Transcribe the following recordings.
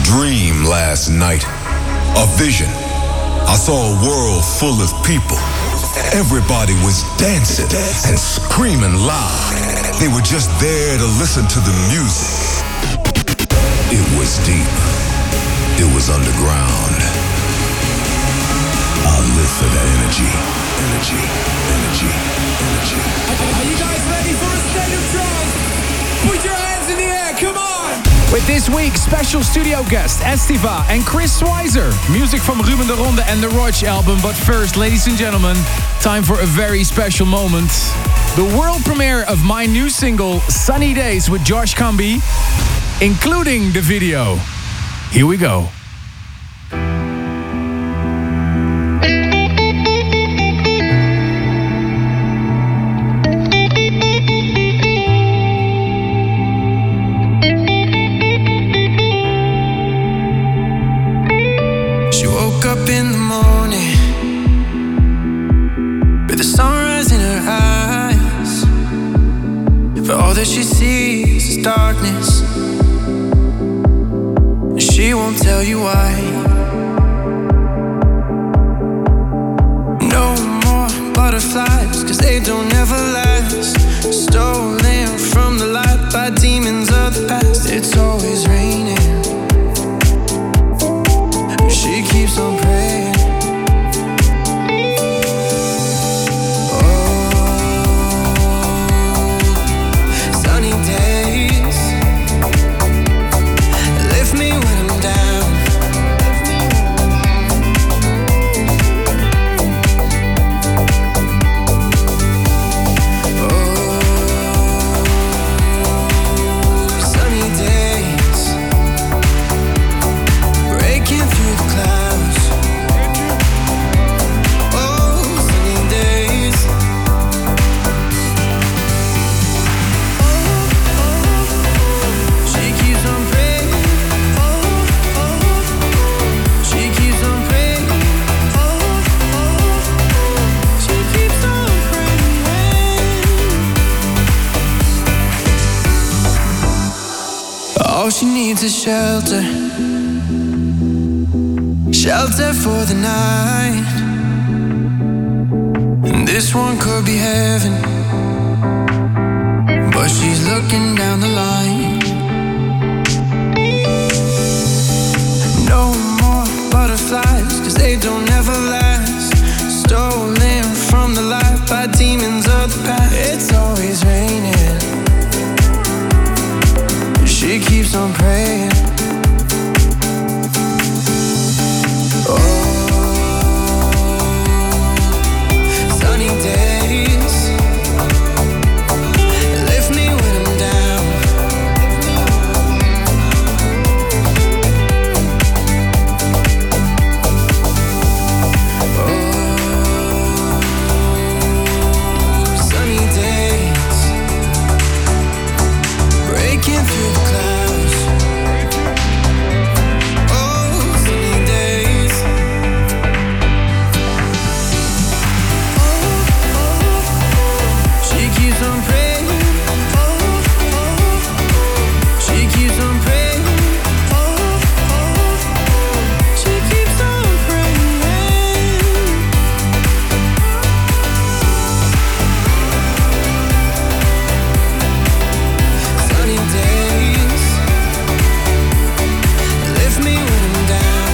dream last night. A vision. I saw a world full of people. Everybody was dancing and screaming loud. They were just there to listen to the music. It was deep. It was underground. I live for that energy. Energy. Energy. Energy. Are you guys ready for a state of trance? Put your hands in the air, come on! With this week's special studio guest, Estiva and Chris Schweizer. Music from Ruben de Ronde and the Roach album. But first, ladies and gentlemen, time for a very special moment. The world premiere of my new single, Sunny Days, with Josh Cambi, including the video. Here we go. That she sees is darkness. She won't tell you why. No more butterflies, cause they don't ever last. Stolen from the light by demons of the past. It's always raining. She keeps on praying. She needs a shelter, shelter for the night. And this one could be heaven, but she's looking down the line. No more butterflies, cause they don't ever last. Stolen from the light by demons of the past. It's always raining. She keeps on praying. Sunny days lift me when I'm down. Sunny days breaking through the clouds. Sunny days. She keeps on praying. She keeps on praying. She keeps on praying. Sunny days lift me when I'm down.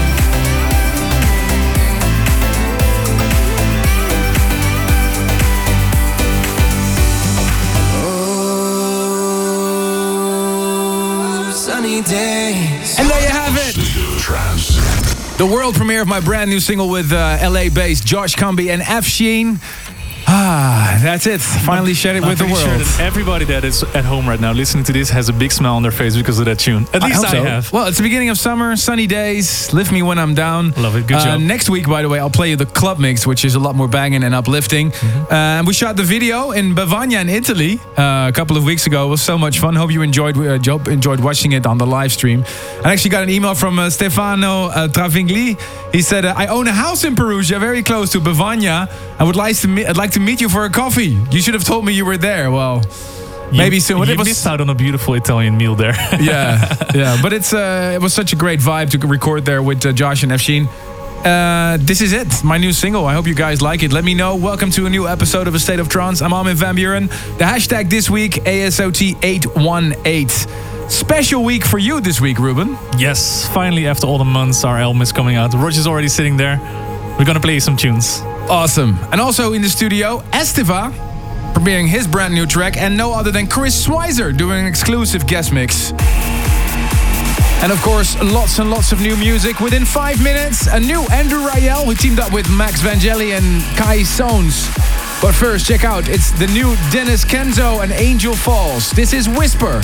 Sunny days. And there you have it. The world premiere of my brand new single with LA-based Josh Cambi and F. Sheen. That's it. Finally shared it with the world. Sure that everybody that is at home right now listening to this has a big smile on their face because of that tune. At least I have. Well, it's the beginning of summer, sunny days. Lift me when I'm down. Love it. Good job. Next week, by the way, I'll play you the club mix, which is a lot more banging and uplifting. We shot the video in Bavagna in Italy a couple of weeks ago. It was so much fun. Hope you enjoyed watching it on the live stream. I actually got an email from Stefano Travingli. He said, I own a house in Perugia, very close to Bavagna. I'd like to meet you for a coffee. You should have told me you were there. Well, Maybe soon. You missed out on a beautiful Italian meal there. yeah. But it was such a great vibe to record there with Josh and Efshin. This is it, my new single. I hope you guys like it. Let me know. Welcome to a new episode of A State of Trance. I'm Armin van Buuren. The hashtag this week, ASOT818. Special week for you this week, Ruben. Yes, finally after all the months our album is coming out. Roger's already sitting there. We're gonna play some tunes. Awesome. And also in the studio, Estiva premiering his brand new track, and no other than Chris Schweizer doing an exclusive guest mix. And of course, lots and lots of new music. Within 5 minutes, a new Andrew Rayel who teamed up with Max Vangeli and Kai Sones. But first, check out, it's the new Dennis Kenzo and Angel Falls. This is Whisper.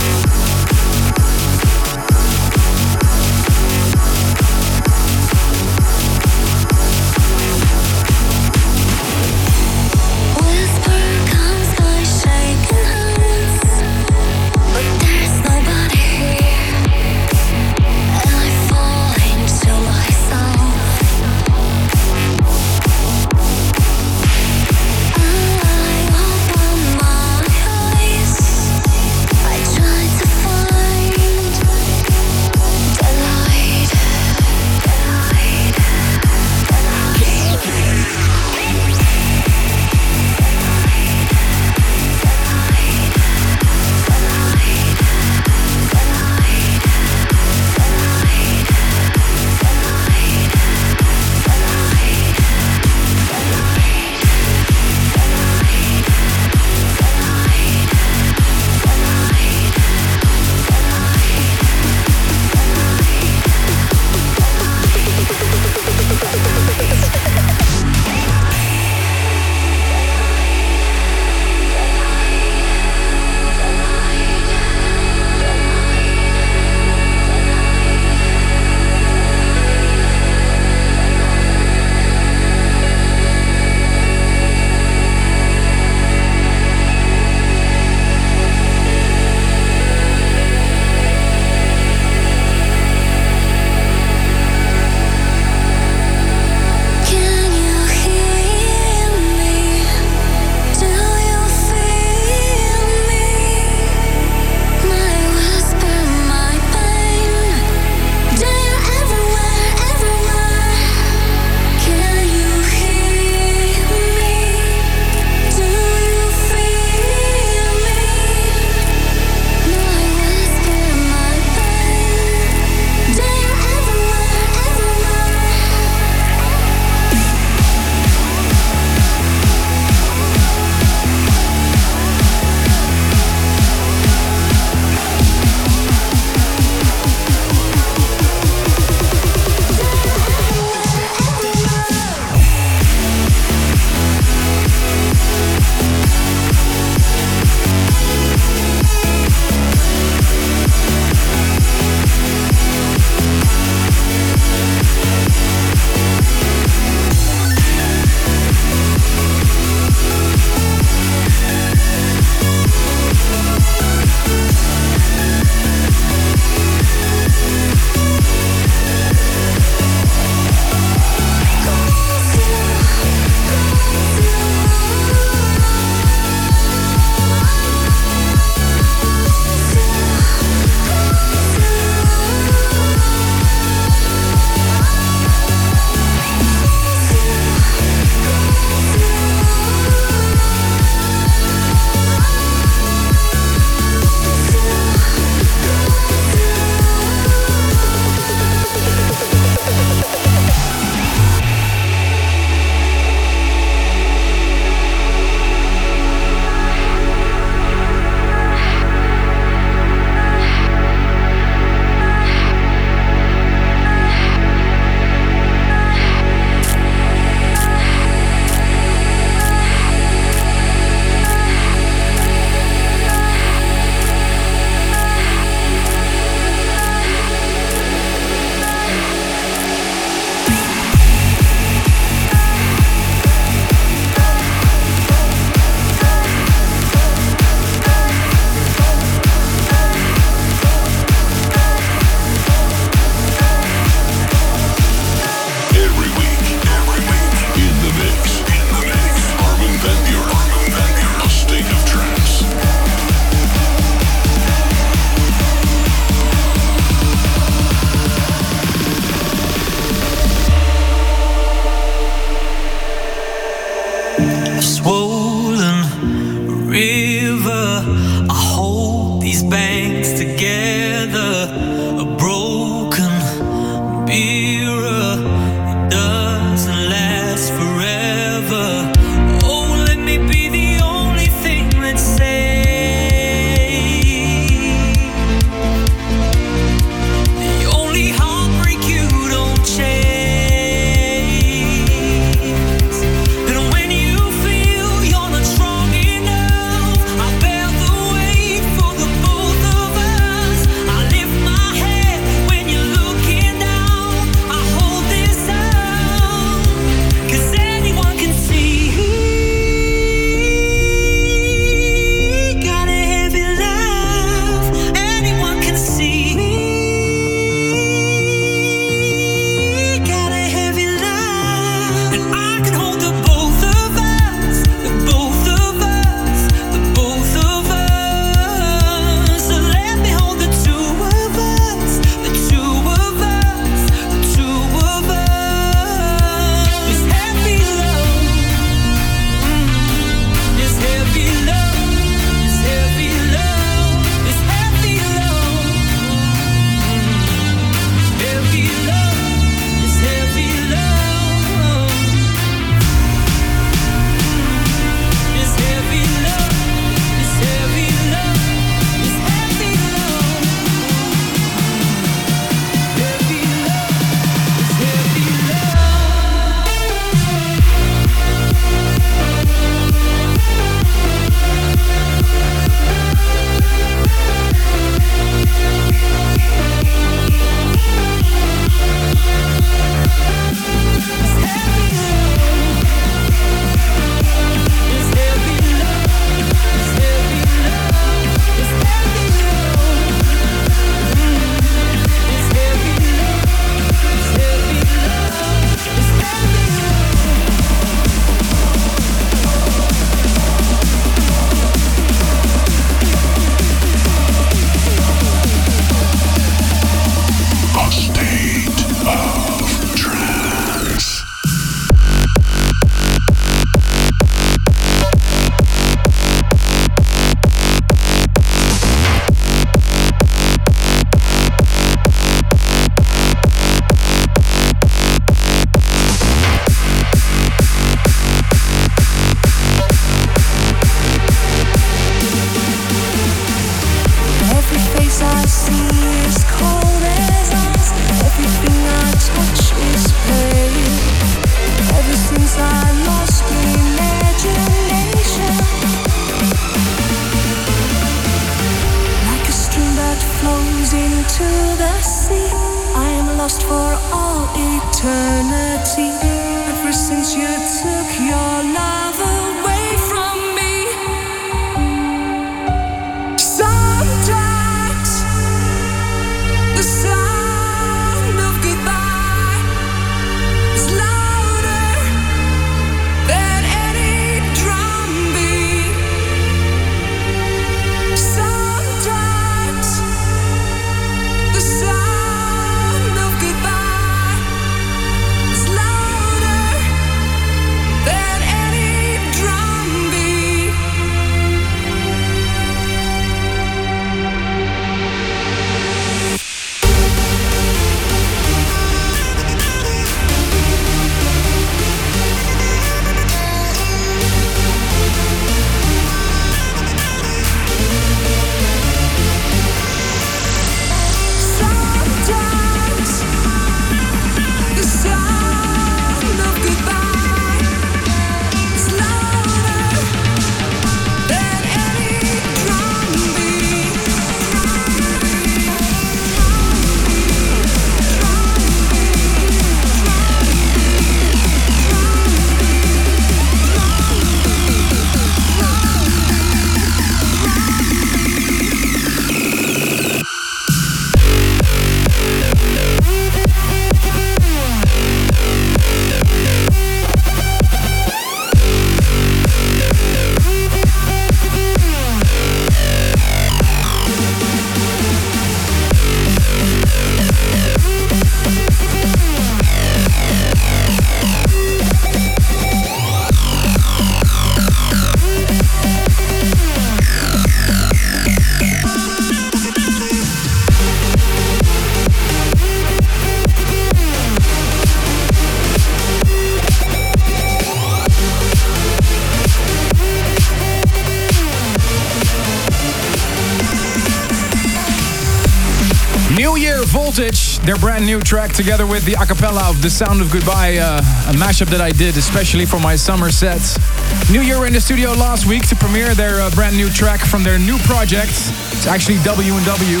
Voltage, their brand new track, together with the acapella of The Sound of Goodbye, a mashup that I did especially for my summer sets. New Year were in the studio last week to premiere their brand new track from their new project. It's actually W&W.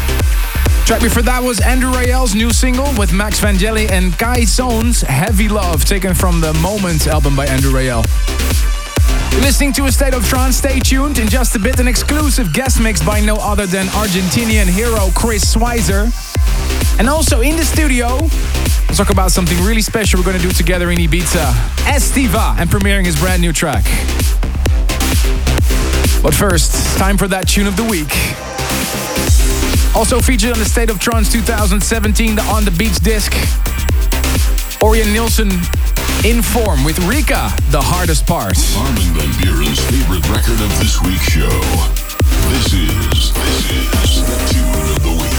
Track before that was Andrew Rayel's new single with Max Vangeli and Kai Sohn's Heavy Love, taken from the Moment album by Andrew Rayel. You're listening to A State of Trance. Stay tuned. In just a bit, an exclusive guest mix by no other than Argentinian hero Chris Schweizer. And also in the studio, we'll talk about something really special we're going to do together in Ibiza. Estiva, and premiering his brand new track. But first, time for that tune of the week. Also featured on the State of Trance 2017, the On The Beach disc. Orion Nilsson in Form with Rika, The Hardest Part. Armin van Buuren's favorite record of this week's show. This is the tune of the week.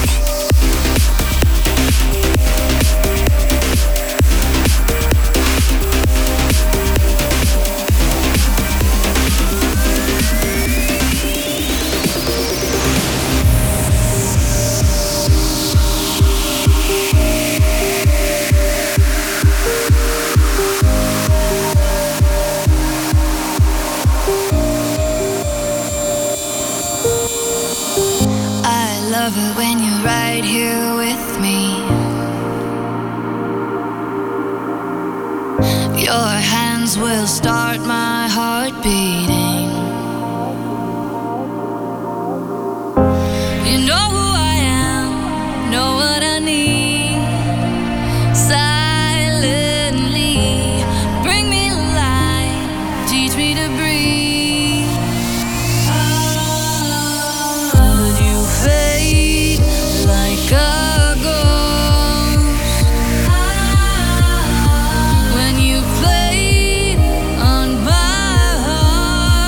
Love it when you're right here with me. Your hands will start my heart beating. You know who I am, know what I need. Silently bring me life, teach me to breathe. Like a ghost when you play on my heart.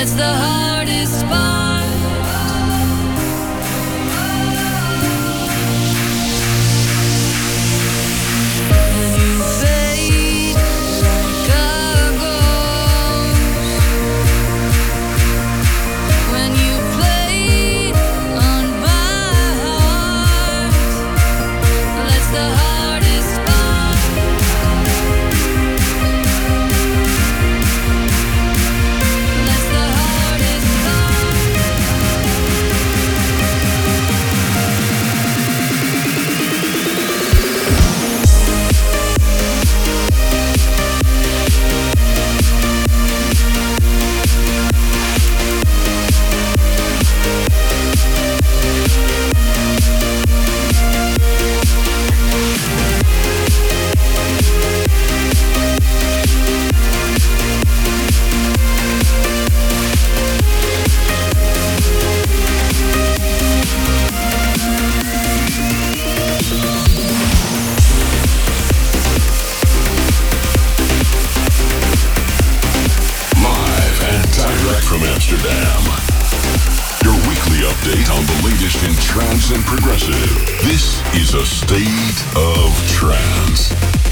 That's the hardest part. When you fade like a ghost, when you play on my heart, that's the hardest part. That's the hardest From Amsterdam, your weekly update on the latest in trance and progressive. This is a state of trance.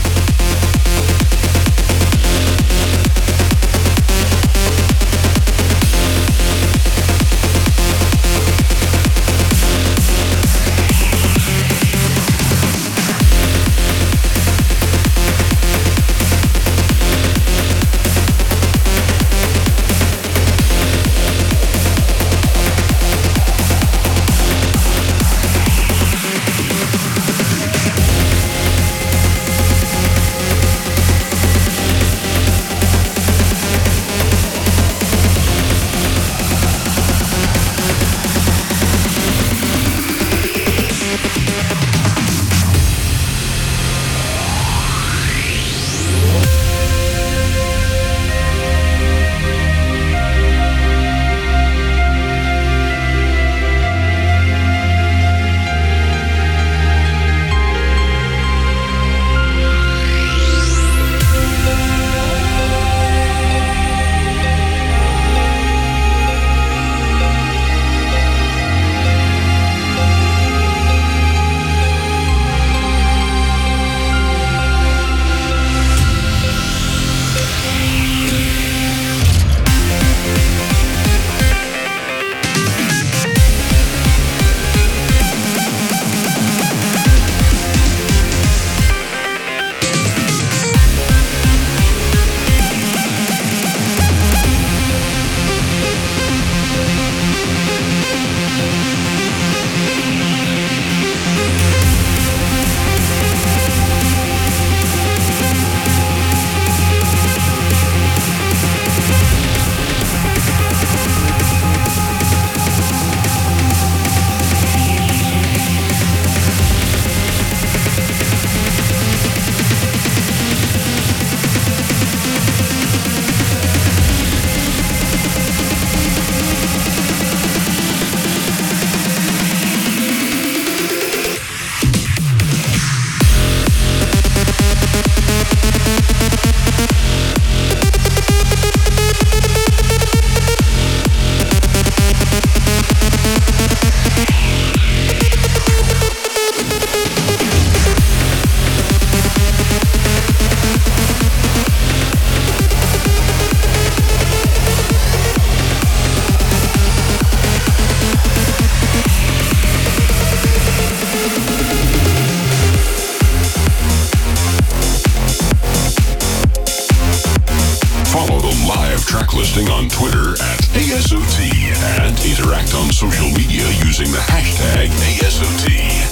listing on Twitter at ASOT and interact on social media using the hashtag ASOT.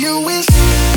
you wish?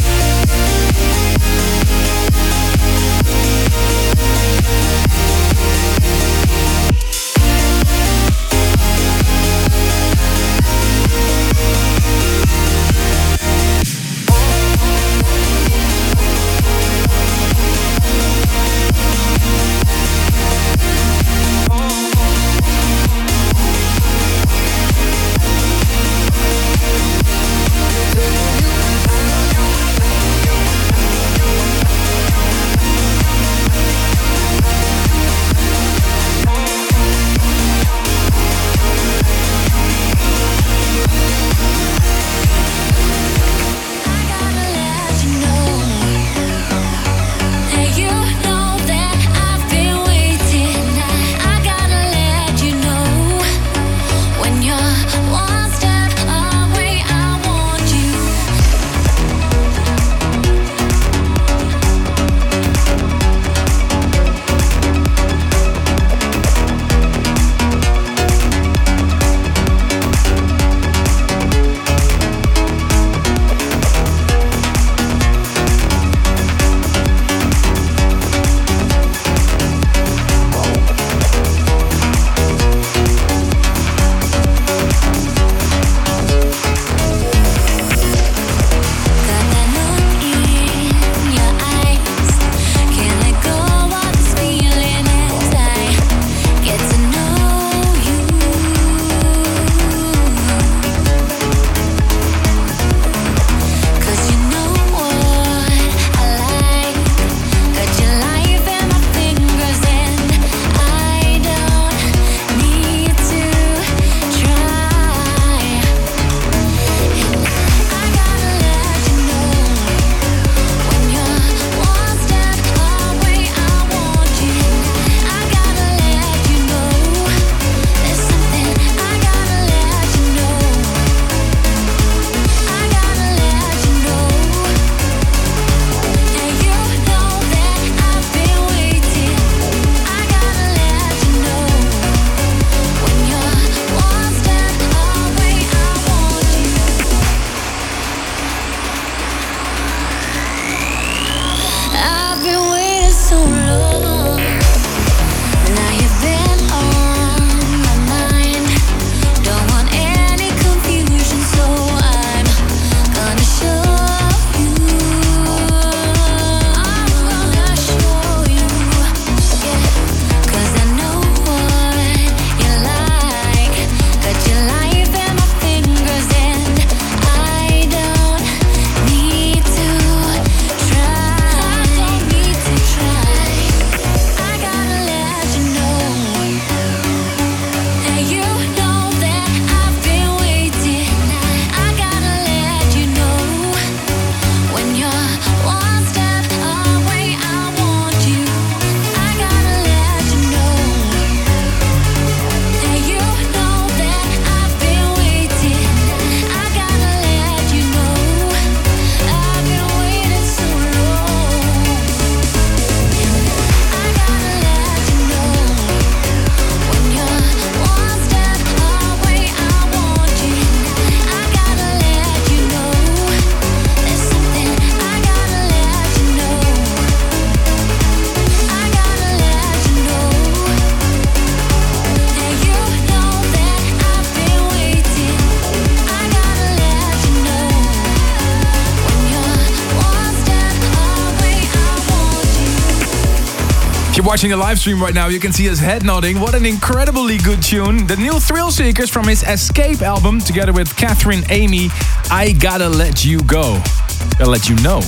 Watching the live stream right now, you can see us head nodding. What an incredibly good tune. The new Thrill Seekers from his Escape album, together with Catherine Amy, I Gotta Let You Go. Gotta let you know.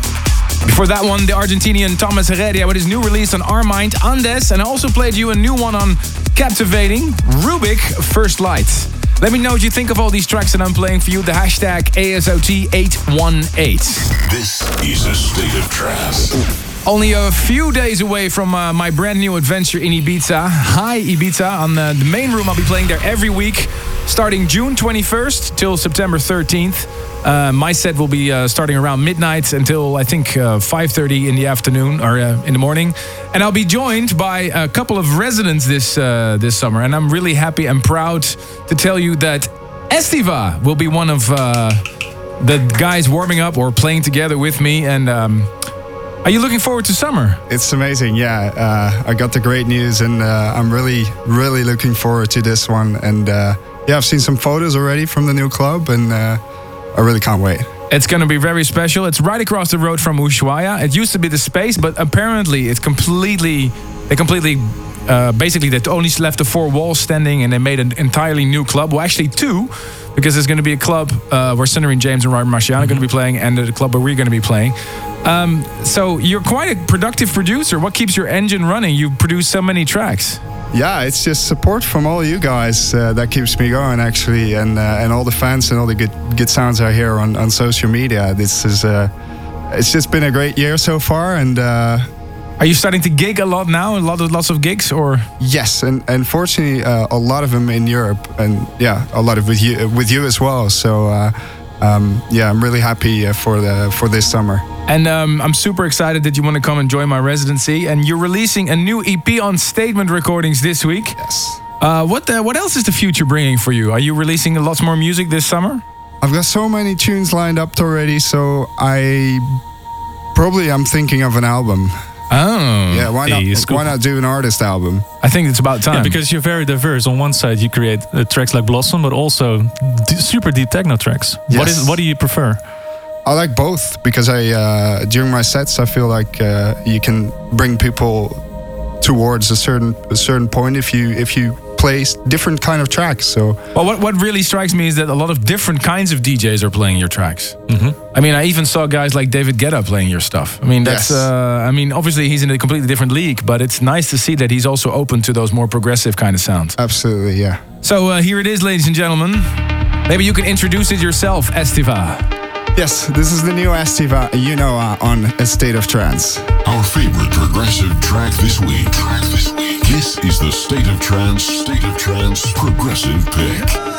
Before that one, the Argentinian Thomas Heredia with his new release on Our Mind, Andes. And I also played you a new one on Captivating, Rubik, First Light. Let me know what you think of all these tracks that I'm playing for you. The hashtag ASOT818. This is a state of trance. Only a few days away from my brand new adventure in Ibiza. Hi Ibiza, on the main room. I'll be playing there every week, starting June 21st till September 13th. My set will be starting around midnight until I think 5:30 in the afternoon or in the morning. And I'll be joined by a couple of residents this summer. And I'm really happy and proud to tell you that Estiva will be one of the guys warming up or playing together with me. And are you looking forward to summer? It's amazing, yeah. I got the great news, and I'm really, really looking forward to this one. And I've seen some photos already from the new club, and I really can't wait. It's going to be very special. It's right across the road from Ushuaia. It used to be the Space, but apparently it's completely basically they only left the 4 walls standing and they made an entirely new club. Well, actually 2, because there's going to be a club where Sunnery James and Robert Marciano are going to be playing, and the club where we're going to be playing. So you're quite a productive producer. What keeps your engine running? You produce so many tracks. Yeah, it's just support from all you guys that keeps me going, actually, and all the fans and all the good sounds I hear on social media. This is it's just been a great year so far, and. Are you starting to gig a lot now? Lots of gigs, or? Yes, and fortunately, a lot of them in Europe, and a lot of with you as well. So I'm really happy for this summer. And I'm super excited that you want to come and join my residency. And you're releasing a new EP on Statement Recordings this week. Yes. What else is the future bringing for you? Are you releasing lots more music this summer? I've got so many tunes lined up already, so I'm thinking of an album. Oh. Yeah, why not do an artist album? I think it's about time. Yeah, because you're very diverse. On one side, you create tracks like Blossom, but also super deep techno tracks. Yes. What do you prefer? I like both, because during my sets I feel like you can bring people towards a certain point if you play different kind of tracks. So, well, what really strikes me is that a lot of different kinds of DJs are playing your tracks. Mm-hmm. I mean, I even saw guys like David Guetta playing your stuff. I mean, that's. Yes. Obviously he's in a completely different league, but it's nice to see that he's also open to those more progressive kind of sounds. Absolutely, yeah. So here it is, ladies and gentlemen. Maybe you can introduce it yourself, Estiva. Yes, this is the new Estiva, on A State of Trance. Our favorite progressive track this week. This is the State of Trance progressive pick.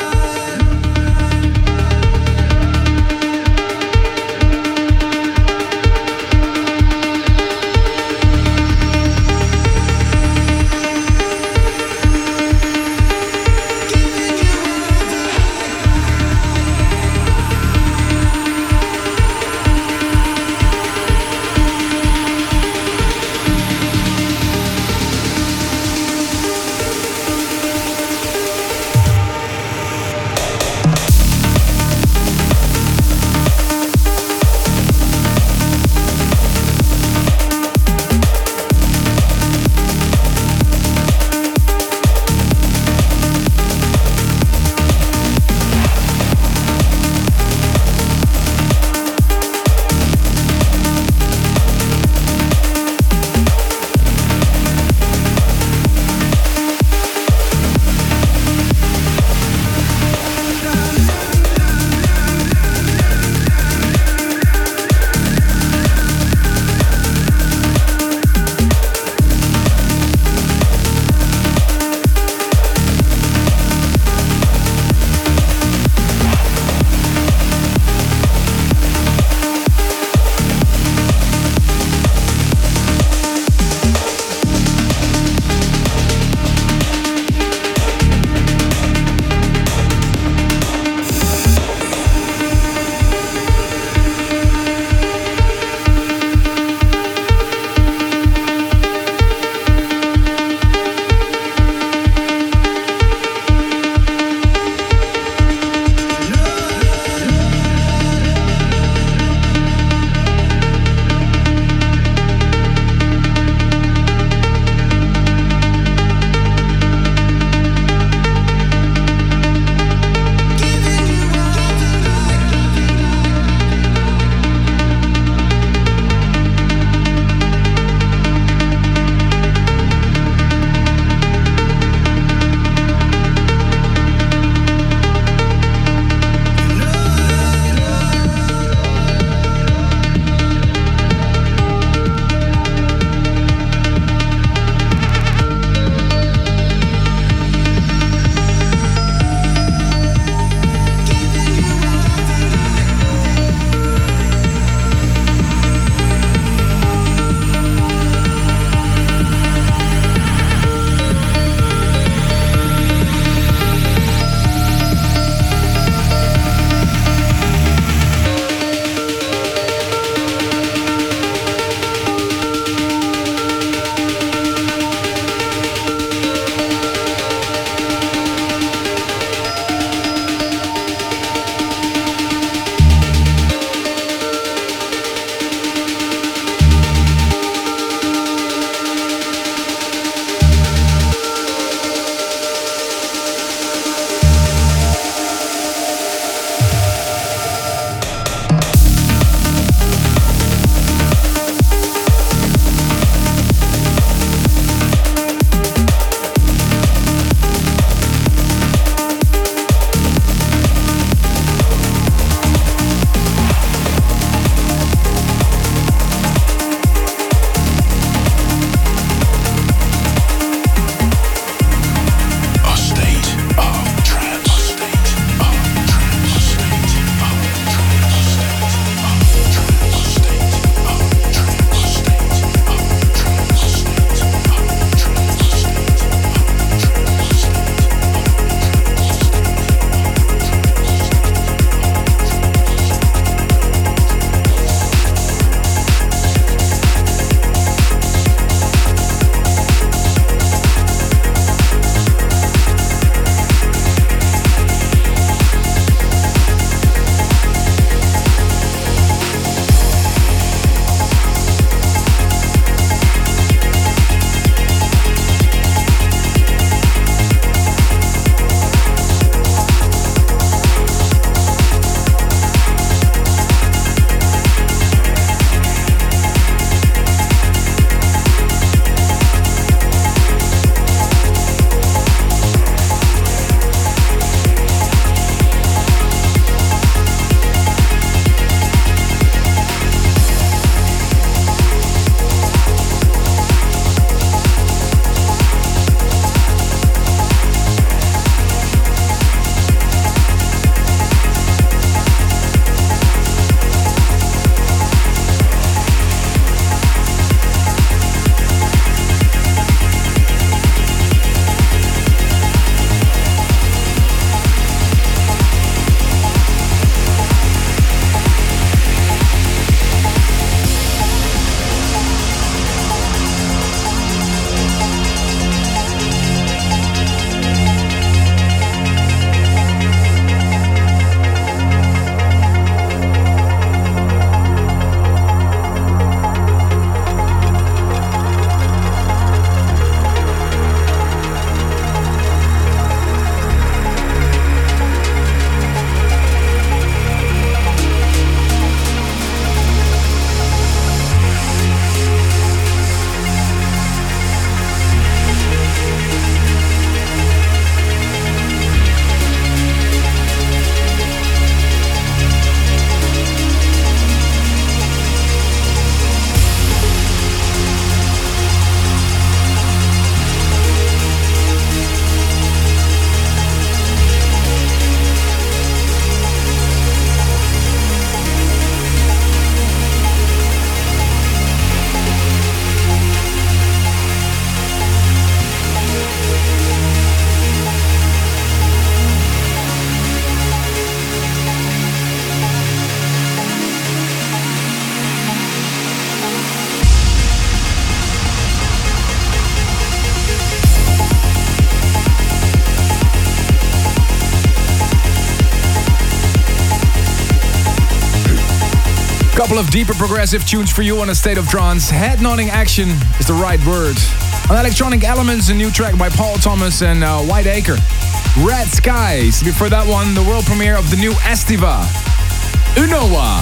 Couple of deeper progressive tunes for you on A State of Trance. Head nodding action is the right word. On Electronic Elements, a new track by Paul Thomas and White Acre. Red Skies. Before that one, the world premiere of the new Estiva. Unowa.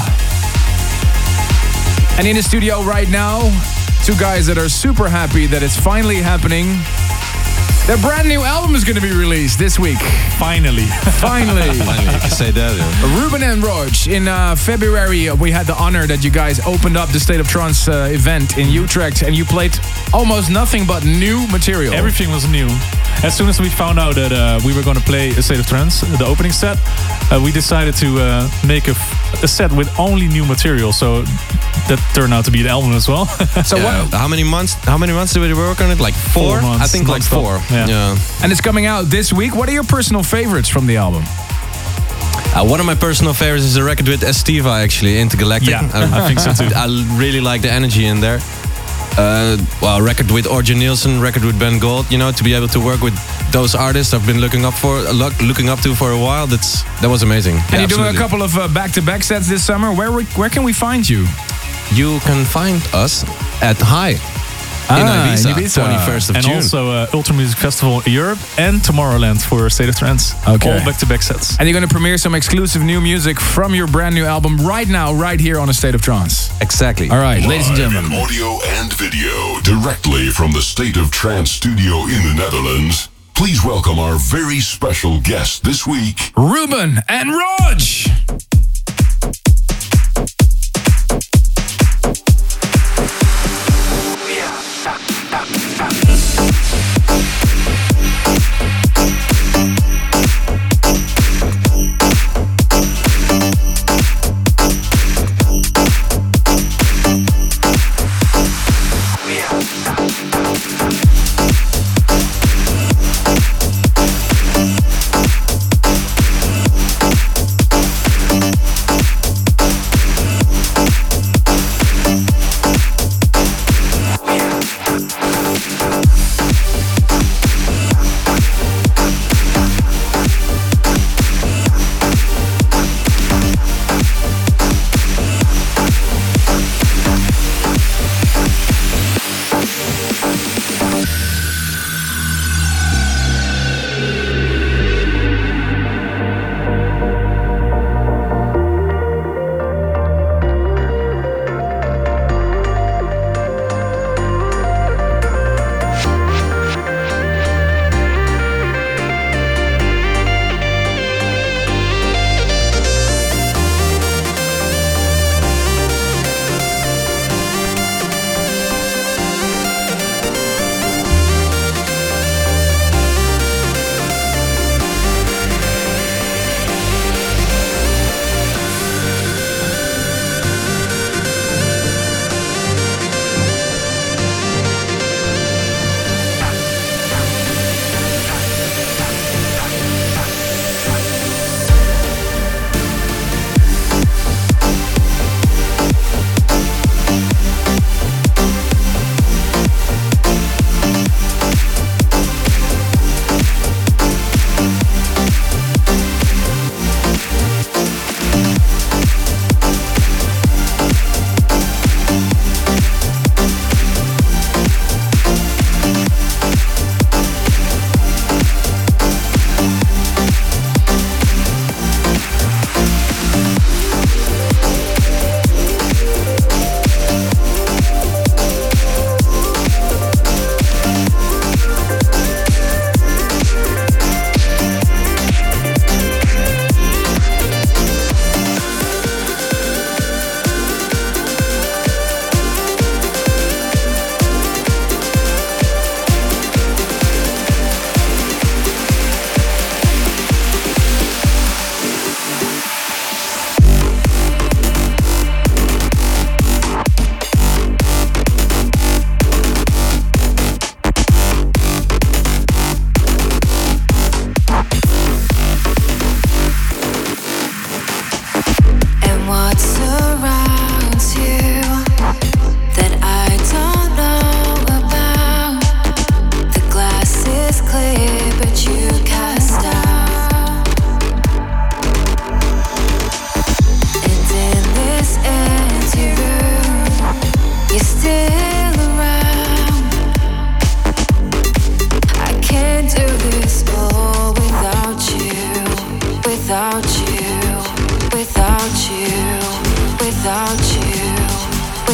And in the studio right now, two guys that are super happy that it's finally happening. Their brand new album is going to be released this week. Finally. Finally. Finally, you can say that. Yeah. Ruben and Roach. In February, we had the honor that you guys opened up the State of Trance event in Utrecht, and you played almost nothing but new material. Everything was new. As soon as we found out that we were going to play A State of Trance, the opening set, we decided to make a set with only new material. So that turned out to be the album as well. So yeah. How many months did we work on it? Like 4 months. I think like 4. Yeah. And it's coming out this week. What are your personal favorites from the album? One of my personal favorites is a record with Estiva, actually, Intergalactic. Yeah, I think so too. I really like the energy in there. Well, record with Orjan Nilsen, record with Ben Gold. You know, to be able to work with those artists I've been looking up to for a while. That was amazing. And you're doing a couple of back-to-back sets this summer. Where can we find you? You can find us at High. In Ibiza, 21st of and June. And also Ultra Music Festival Europe and Tomorrowland for State of Trance. Okay. All back-to-back sets. And you're going to premiere some exclusive new music from your brand new album right now, right here on A State of Trance. Exactly. All right, ladies and gentlemen. Audio and video directly from the State of Trance studio in the Netherlands. Please welcome our very special guest this week, Ruben and Rog.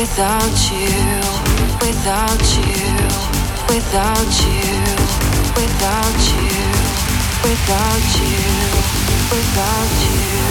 without you, without you, without you, without you, without you, without you.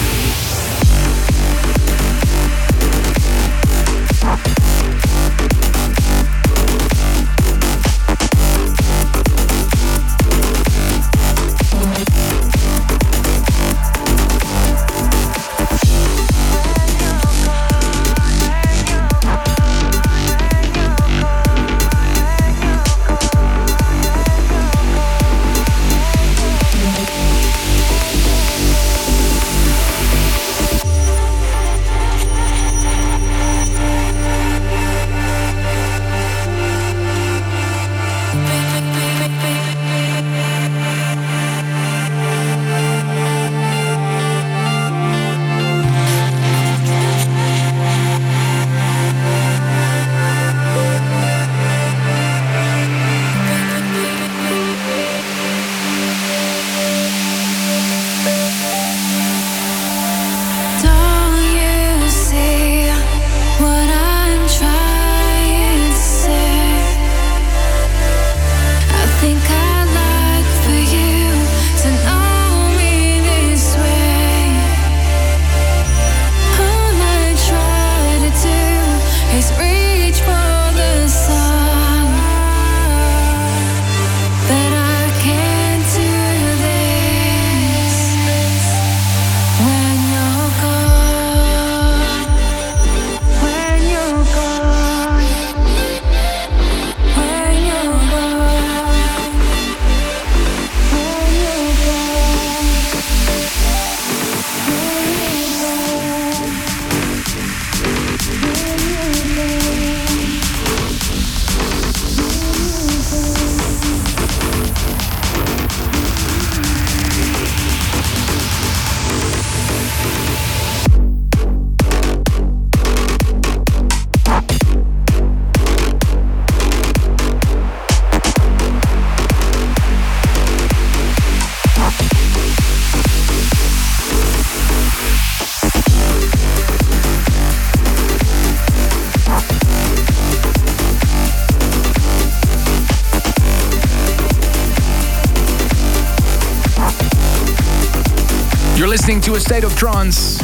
Listening to A State of Trance.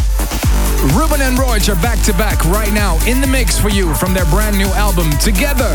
Ruben and Roig are back to back right now in the mix for you from their brand new album Together.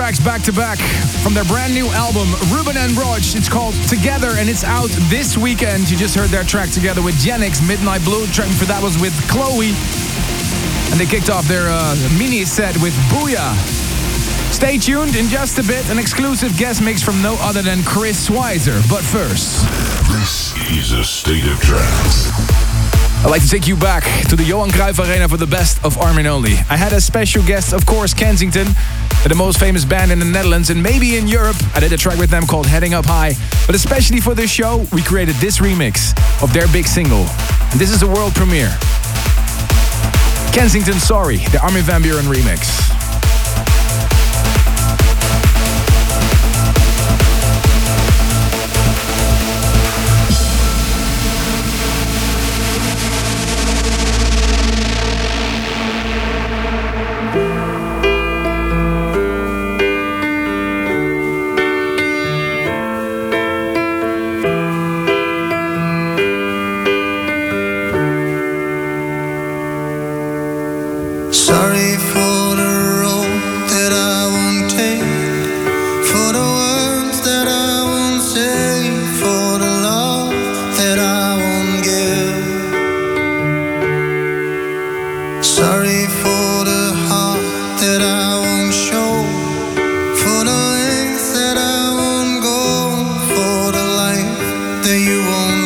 tracks back to back from their brand new album, Ruben and Rog. It's called Together and it's out this weekend. You just heard their track together with Genix, Midnight Blue. The track for that was with Chloe. And they kicked off their mini set with Booyah. Stay tuned, in just a bit, an exclusive guest mix from no other than Chris Schweizer. But first, This is a state of trance. I'd like to take you back to the Johan Cruyff Arena for the best of Armin Only. I had a special guest, of course, Kensington, the most famous band in the Netherlands and maybe in Europe. I did a track with them called Heading Up High. But especially for this show, we created this remix of their big single. And this is the world premiere. Kensington Sorry, the Armin van Buuren remix. Sorry for the road that I won't take, for the words that I won't say, for the love that I won't give. Sorry for the heart that I won't show, for the lengths that I won't go, for the life that you won't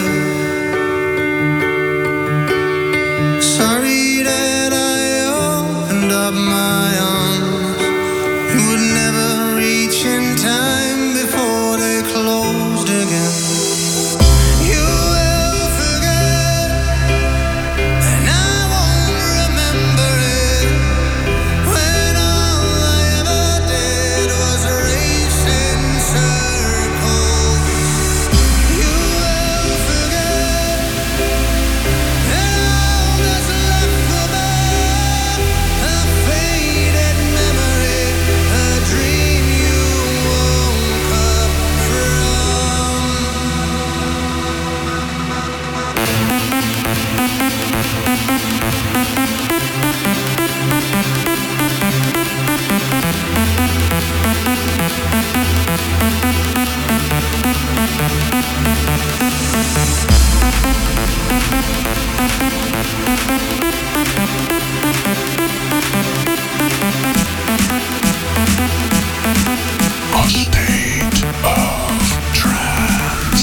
live. Sorry that up my arms, you would never reach in time before they closed again. You will forget, and I won't remember it, when all I ever did was race in circles. You will forget, and all that's left will be a faded memory, a dream you woke up from. A state of trance.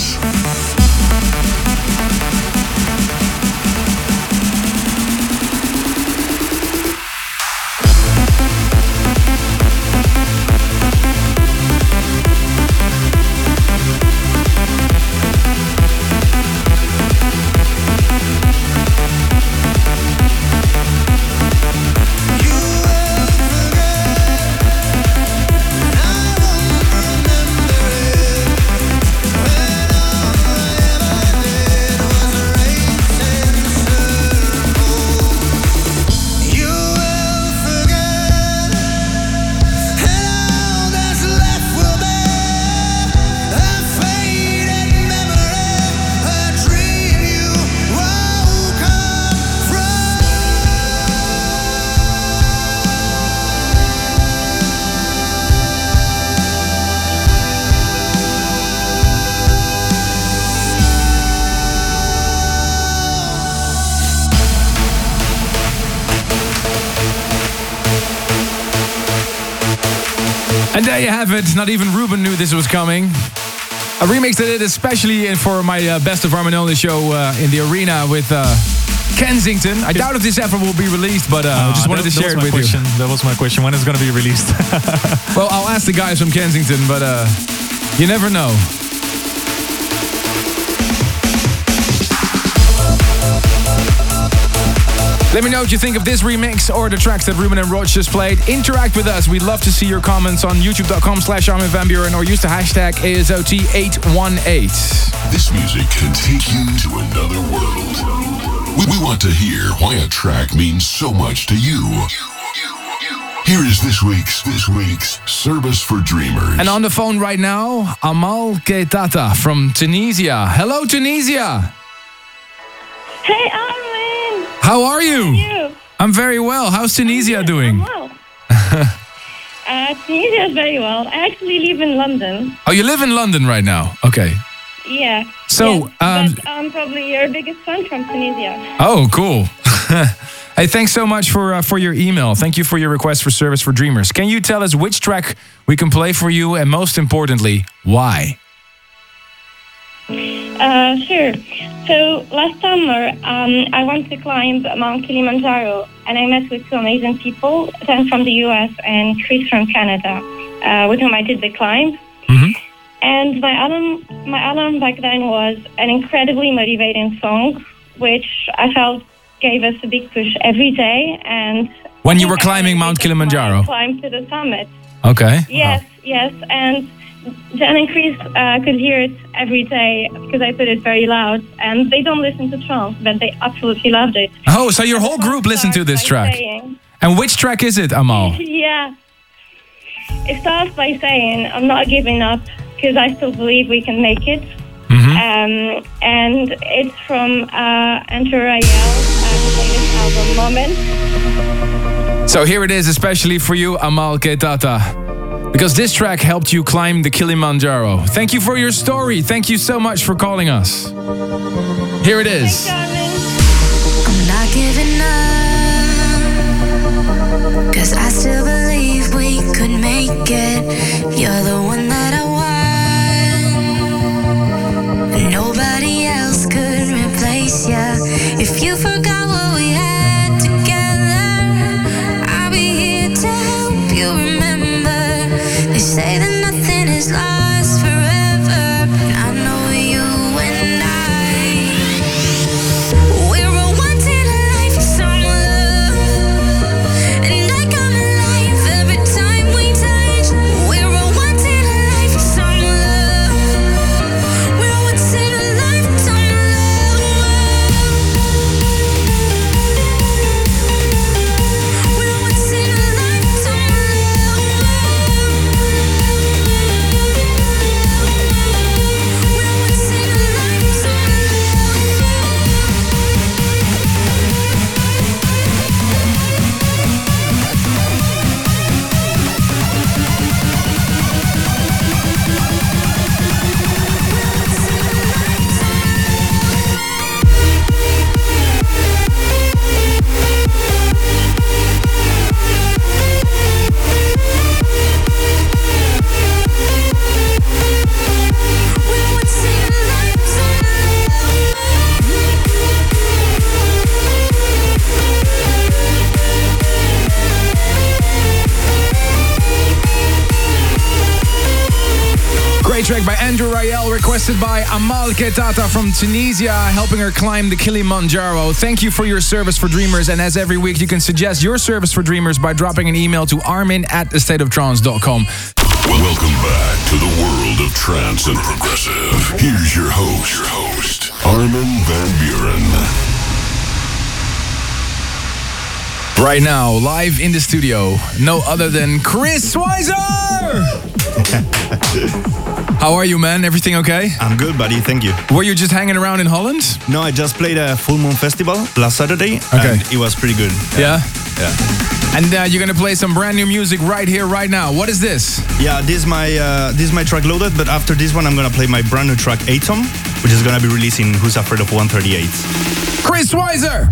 And there you have it. Not even Ruben knew this was coming. A remix that I did especially for my Best of Armin Only show in the arena with Kensington. I doubt if this ever will be released, but I just wanted to share it with you. That was my question. When is it going to be released? Well, I'll ask the guys from Kensington, but you never know. Let me know what you think of this remix or the tracks that Ruben and Rog just played. Interact with us. We'd love to see your comments on youtube.com/Armin van Buuren or use the hashtag ASOT818. This music can take you to another world. We want to hear why a track means so much to you. Here is this week's Service for Dreamers. And on the phone right now, Amal Keitata from Tunisia. Hello, Tunisia. Hey, Armin. How are you? How are you? I'm very well. How's Tunisia doing? I'm well. Tunisia very well. I actually live in London. Oh, you live in London right now? Okay. Yeah. So, yes, but I'm probably your biggest fan from Tunisia. Oh, cool. Hey, thanks so much for your email. Thank you for your request for Service for Dreamers. Can you tell us which track we can play for you, and most importantly, why? Sure. So last summer, I went to climb Mount Kilimanjaro, and I met with two amazing people, Dan from the US and Chris from Canada, with whom I did the climb. Mm-hmm. And my alarm back then was an incredibly motivating song, which I felt gave us a big push every day. And when you were climbing Mount Kilimanjaro? Climb to the summit. Okay. Yes, yes. And Jan and Chris could hear it every day because I put it very loud. And they don't listen to trance, but they absolutely loved it. Oh, so your whole group listened to this track. And which track is it, Amal? Yeah. It starts by saying, I'm not giving up because I still believe we can make it. Mm-hmm. And it's from Andrew Rayel's latest album, Moment. So here it is, especially for you, Amal Ketata. Because this track helped you climb the Kilimanjaro. Thank you for your story. Thank you so much for calling us. Here it is. Thanks, I'm not giving up, 'cause I still believe we could make it. You're the one that I want. Nobody else could replace ya. If you forgot what we had together, I'll be here to help you remember. They say that nothing is lost forever, but I know you and we're a once in a lifetime love, and I come alive every time we touch. We're a once in a lifetime love. We're a once in a lifetime love. We're a once in a lifetime love. We're a once in a lifetime Great track by Andrew Rayel, requested by Amal Ketata from Tunisia, helping her climb the Kilimanjaro. Thank you for your Service for Dreamers, and as every week, you can suggest your Service for Dreamers by dropping an email to armin@astateoftrance.com. Welcome back to the world of trance and progressive. Here's your host, Armin van Buuren. Right now, live in the studio, no other than Chris Schweizer! How are you, man? Everything okay? I'm good, buddy. Thank you. Were you just hanging around in Holland? No, I just played a Full Moon Festival last Saturday. Okay. And it was pretty good. Yeah? Yeah. And you're gonna play some brand new music right here, right now. What is this? Yeah, this is my track Loaded, but after this one I'm gonna play my brand new track Atom, which is gonna be released in Who's Afraid of 138. Chris Schweizer!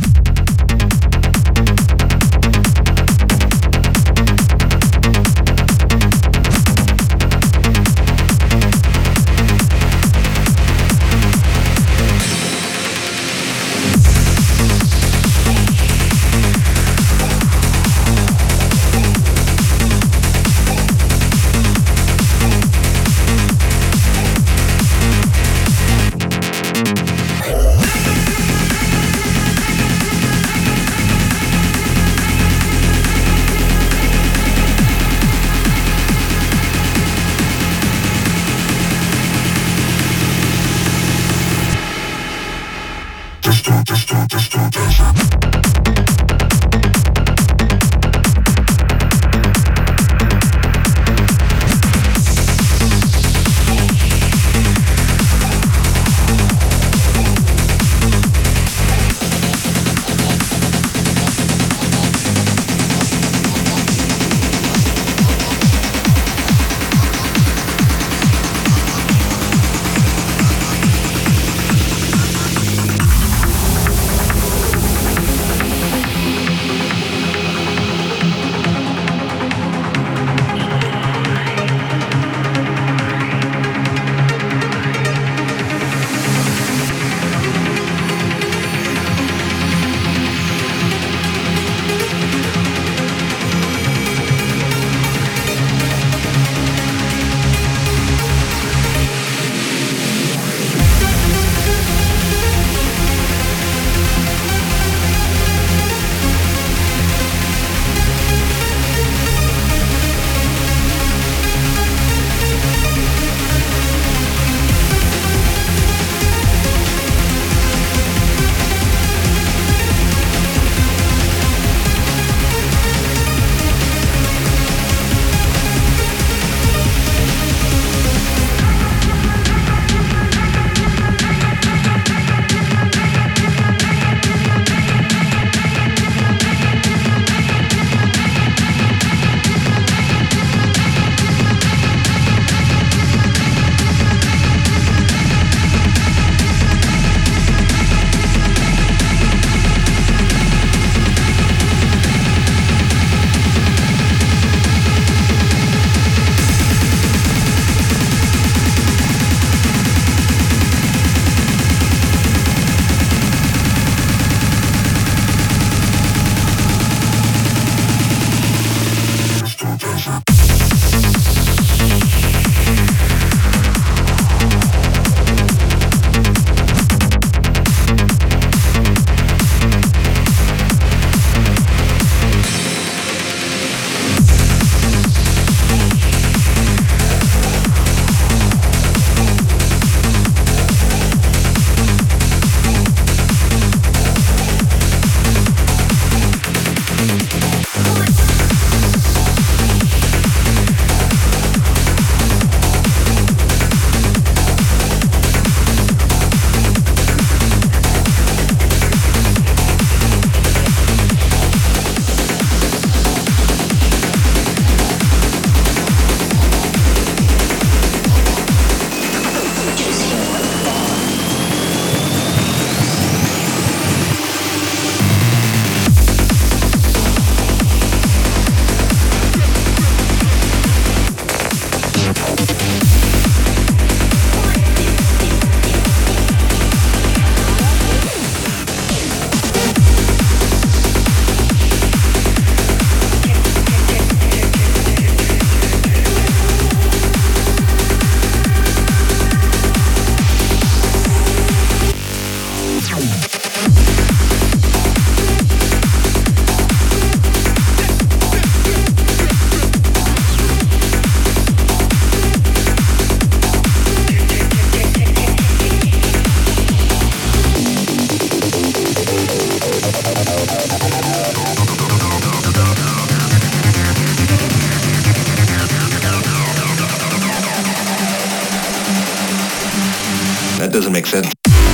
That doesn't make sense.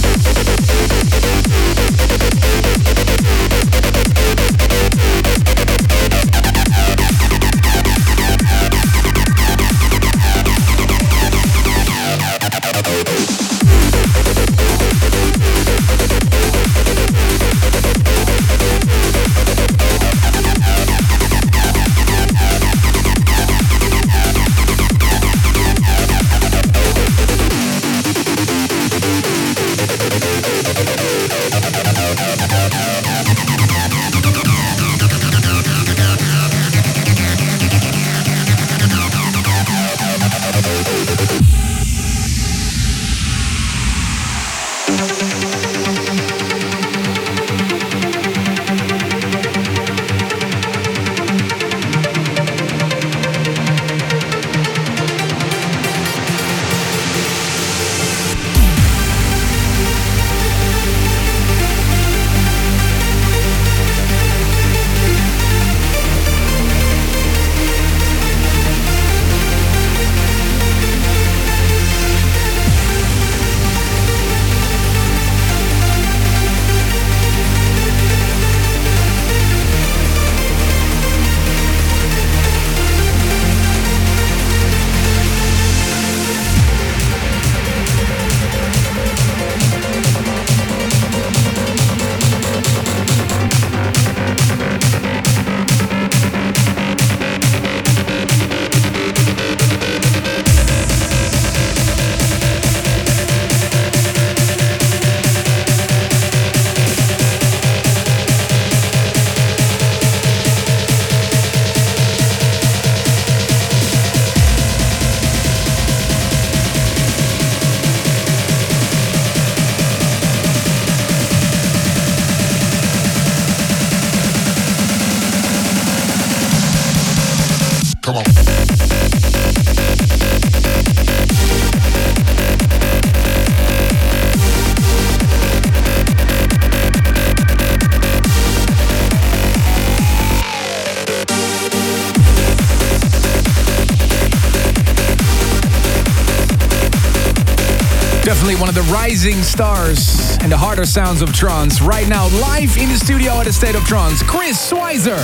Definitely one of the rising stars and the harder sounds of trance. Right now, live in the studio at A State of Trance, Chris Schweizer.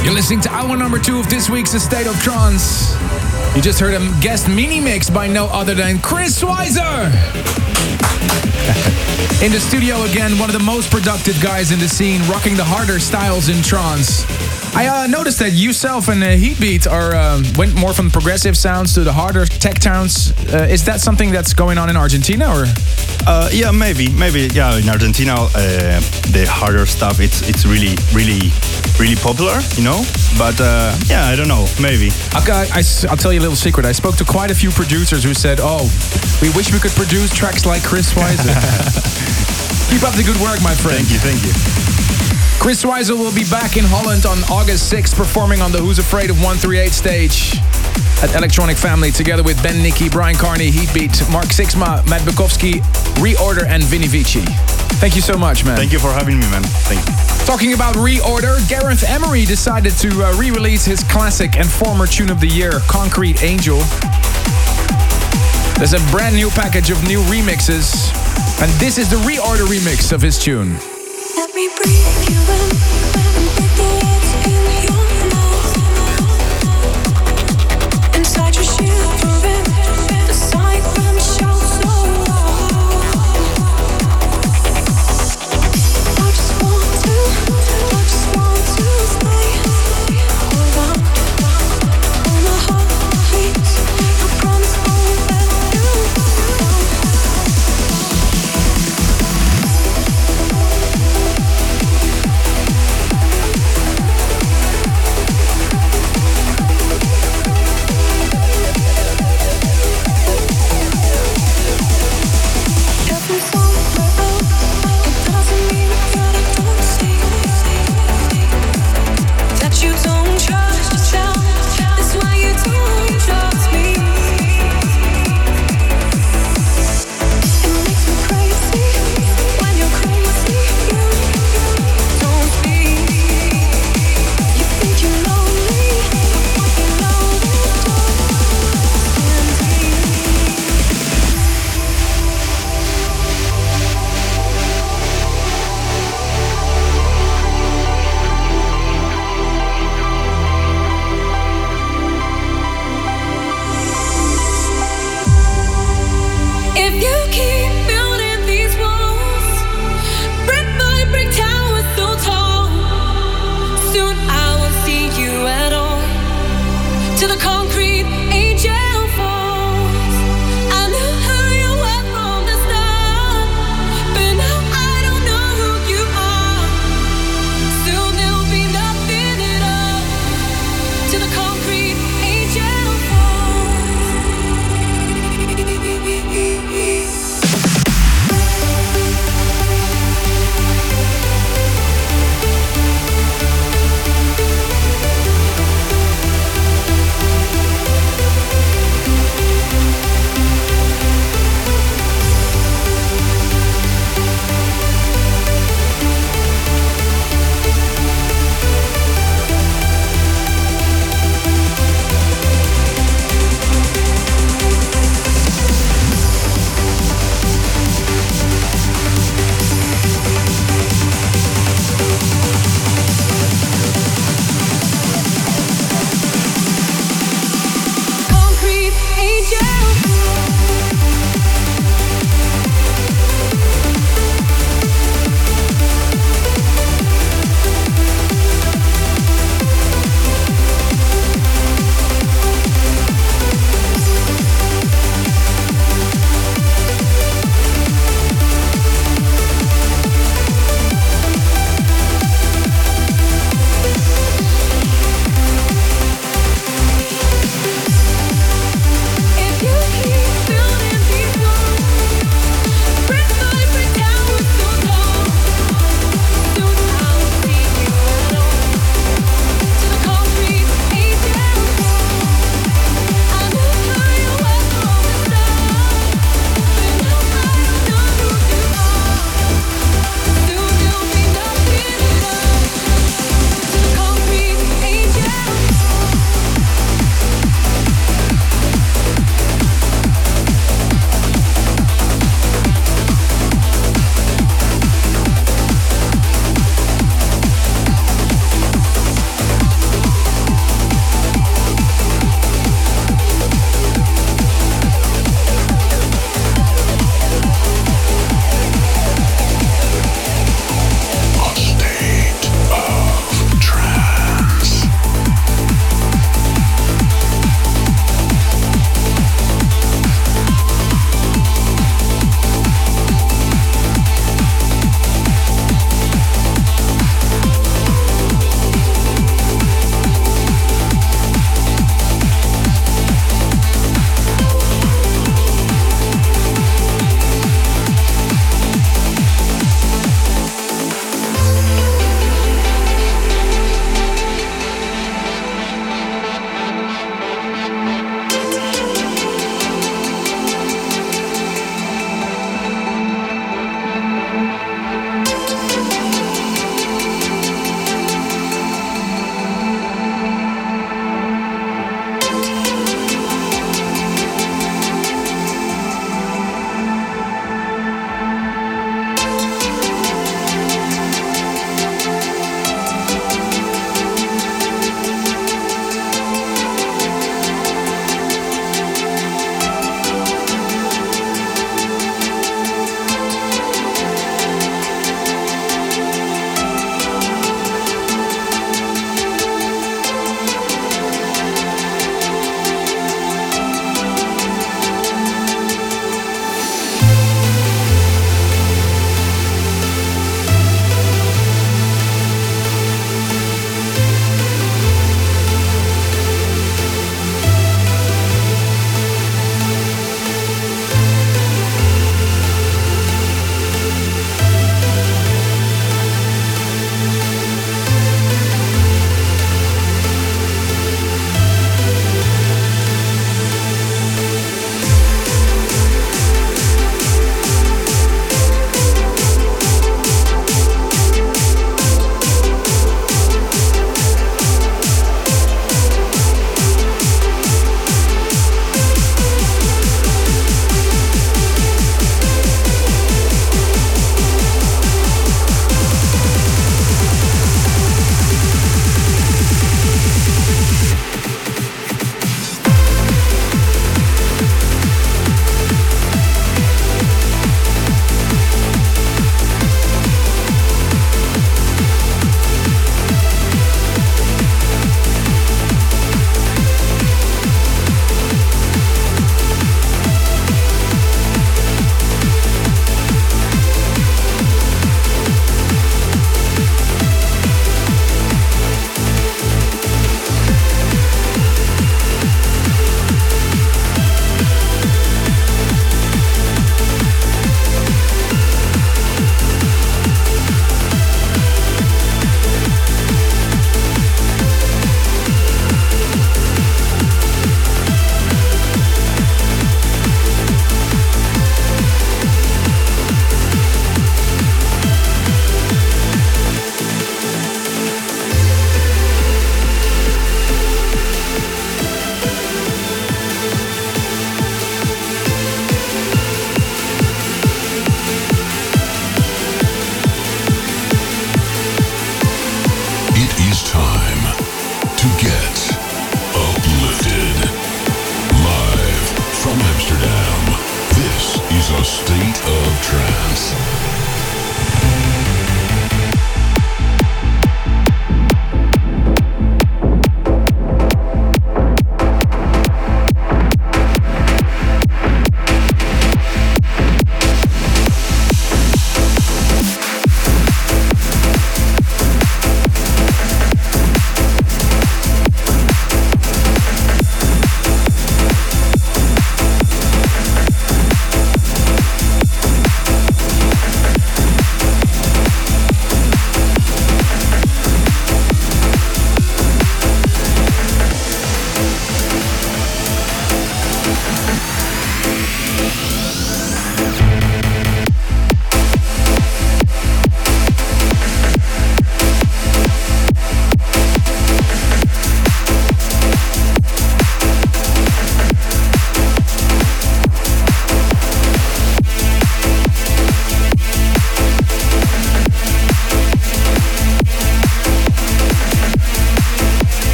You're listening to hour number 2 of this week's A State of Trance. You just heard a guest mini mix by no other than Chris Weiser. In the studio again, one of the most productive guys in the scene, rocking the harder styles in trance. I noticed that yourself and Heatbeat went more from progressive sounds to the harder tech sounds. Is that something that's going on in Argentina, or? Yeah, maybe. Yeah, in Argentina, the harder stuff it's really popular, you know. But yeah, I don't know. Maybe. I'll tell you a little secret. I spoke to quite a few producers who said, "Oh, we wish we could produce tracks like Chris Weiser." Keep up the good work, my friend. Thank you. Chris Weiser will be back in Holland on August 6th, performing on the Who's Afraid of 138 stage at Electronic Family, together with Ben Nicky, Brian Carney, Heatbeat, Mark Sixma, Matt Bukowski, Reorder, and Vinny Vici. Thank you so much, man. Thank you for having me, man. Thank you. Talking about Reorder, Gareth Emery decided to re-release his classic and former tune of the year, Concrete Angel. There's a brand new package of new remixes, and this is the Reorder remix of his tune. Let me breathe you in and break the words in your mouth. Inside your shivering, the siren shouts so loud. I just want to stay. Hold on my heart beats. I promise I won't let you down.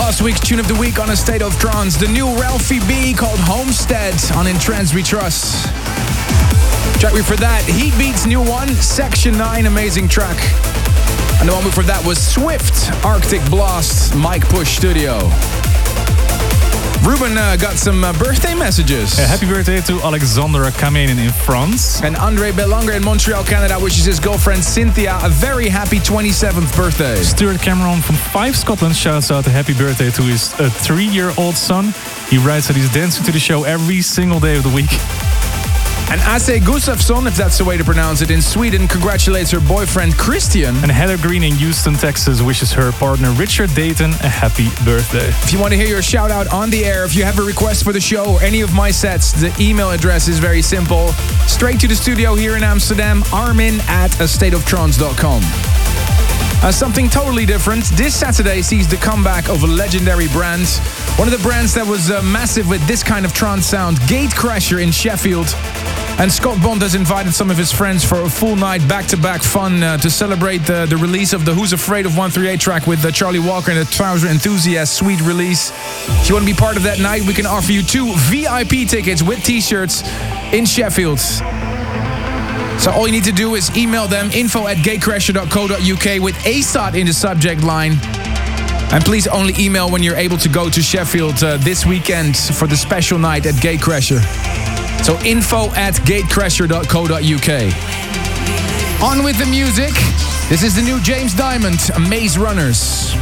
Last week's tune of the week on A State of Trance, the new Ralphie B called Homestead on In Trance We Trust. Track before that, Heatbeat's new one, Section 9, amazing track. And the one before that was Swift, Arctic Blast, Mike Push Studio. Ruben got some birthday messages. Happy birthday to Alexandra Kamenin in France. And Andre Belanger in Montreal, Canada, wishes his girlfriend Cynthia a very happy 27th birthday. Stuart Cameron from 5 Scotland shouts out a happy birthday to his 3-year-old son. He writes that he's dancing to the show every single day of the week. And Asse Gustafsson, if that's the way to pronounce it, in Sweden congratulates her boyfriend Christian. And Heather Green in Houston, Texas wishes her partner Richard Dayton a happy birthday. If you want to hear your shout out on the air, if you have a request for the show or any of my sets, the email address is very simple. Straight to the studio here in Amsterdam, armin@astateoftrance.com. Something totally different. This Saturday sees the comeback of a legendary brand. One of the brands that was massive with this kind of trance sound, Gatecrasher in Sheffield. And Scott Bond has invited some of his friends for a full night back-to-back fun to celebrate the release of the Who's Afraid of 138 track with Charlie Walker and the Trouser Enthusiast suite release. If you want to be part of that night, we can offer you 2 VIP tickets with t-shirts in Sheffield. So all you need to do is email them info@gatecrasher.co.uk with ASOT in the subject line. And please only email when you're able to go to Sheffield this weekend for the special night at Gatecrasher. So info@gatecrasher.co.uk. On with the music. This is the new James Diamond, Maze Runners.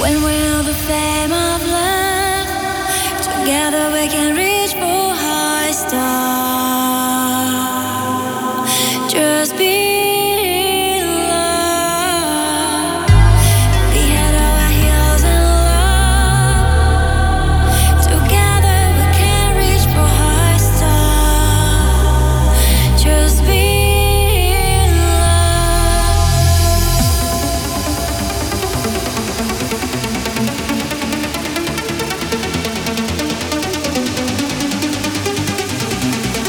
When will the flame of love together we can reach for high star? Just be in love. We head over heels in love. Together we can reach for high star. Just be in love.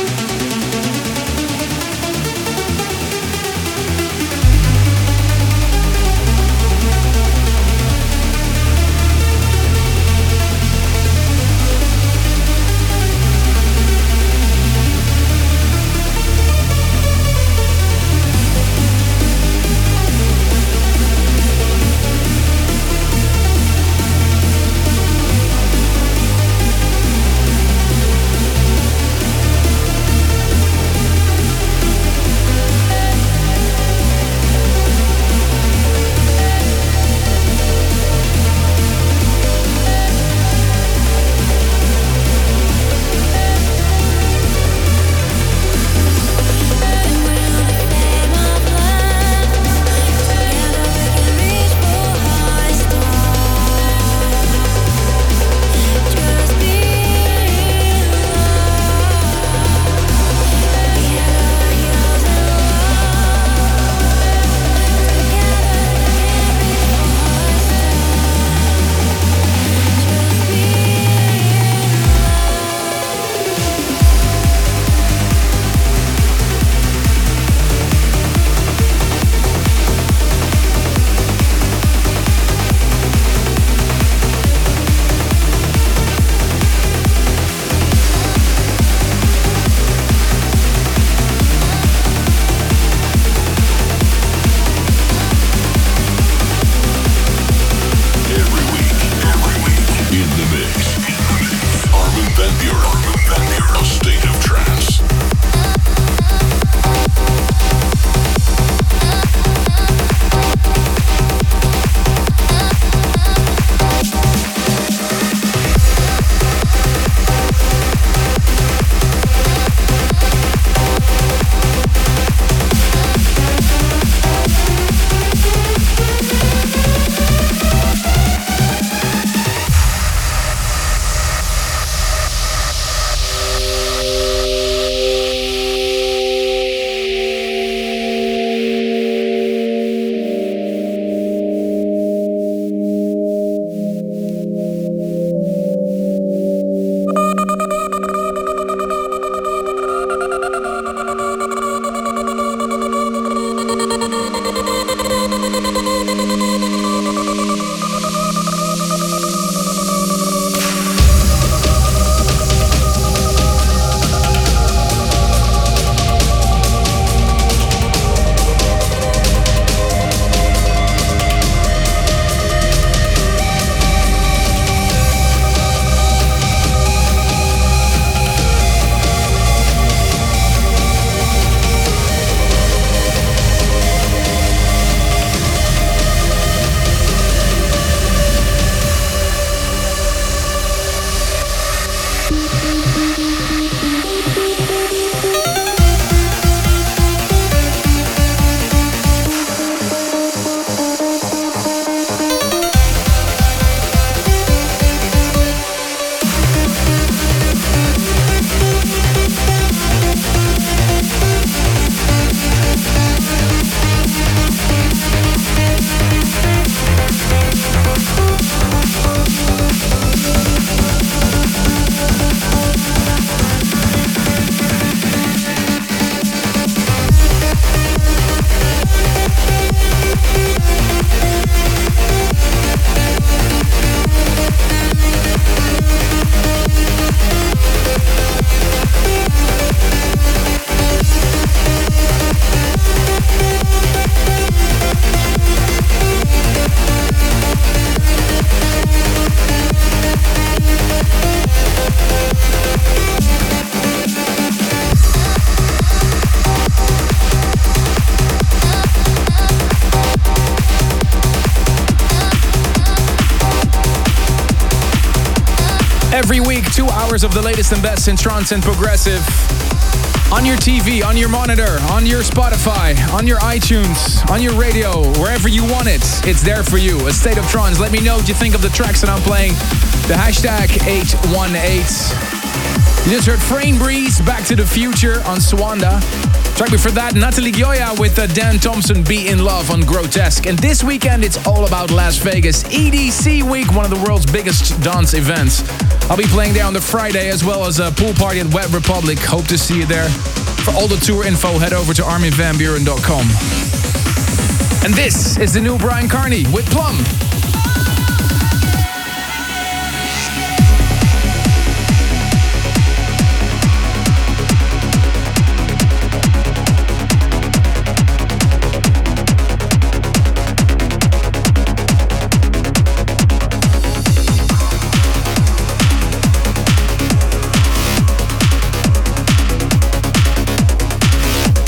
Every week, 2 hours of the latest and best in trance and progressive. On your TV, on your monitor, on your Spotify, on your iTunes, on your radio, wherever you want it, it's there for you. A State of Trance. Let me know what you think of the tracks that I'm playing. The hashtag 818. You just heard Frame Breeze, Back to the Future on Swanda. Track before that, Natalie Gioia with Dan Thompson, Be In Love on Grotesque. And this weekend, it's all about Las Vegas. EDC Week, one of the world's biggest dance events. I'll be playing there on the Friday, as well as a pool party at Wet Republic. Hope to see you there. For all the tour info, head over to arminvanburen.com. And this is the new Brian Carney with Plum.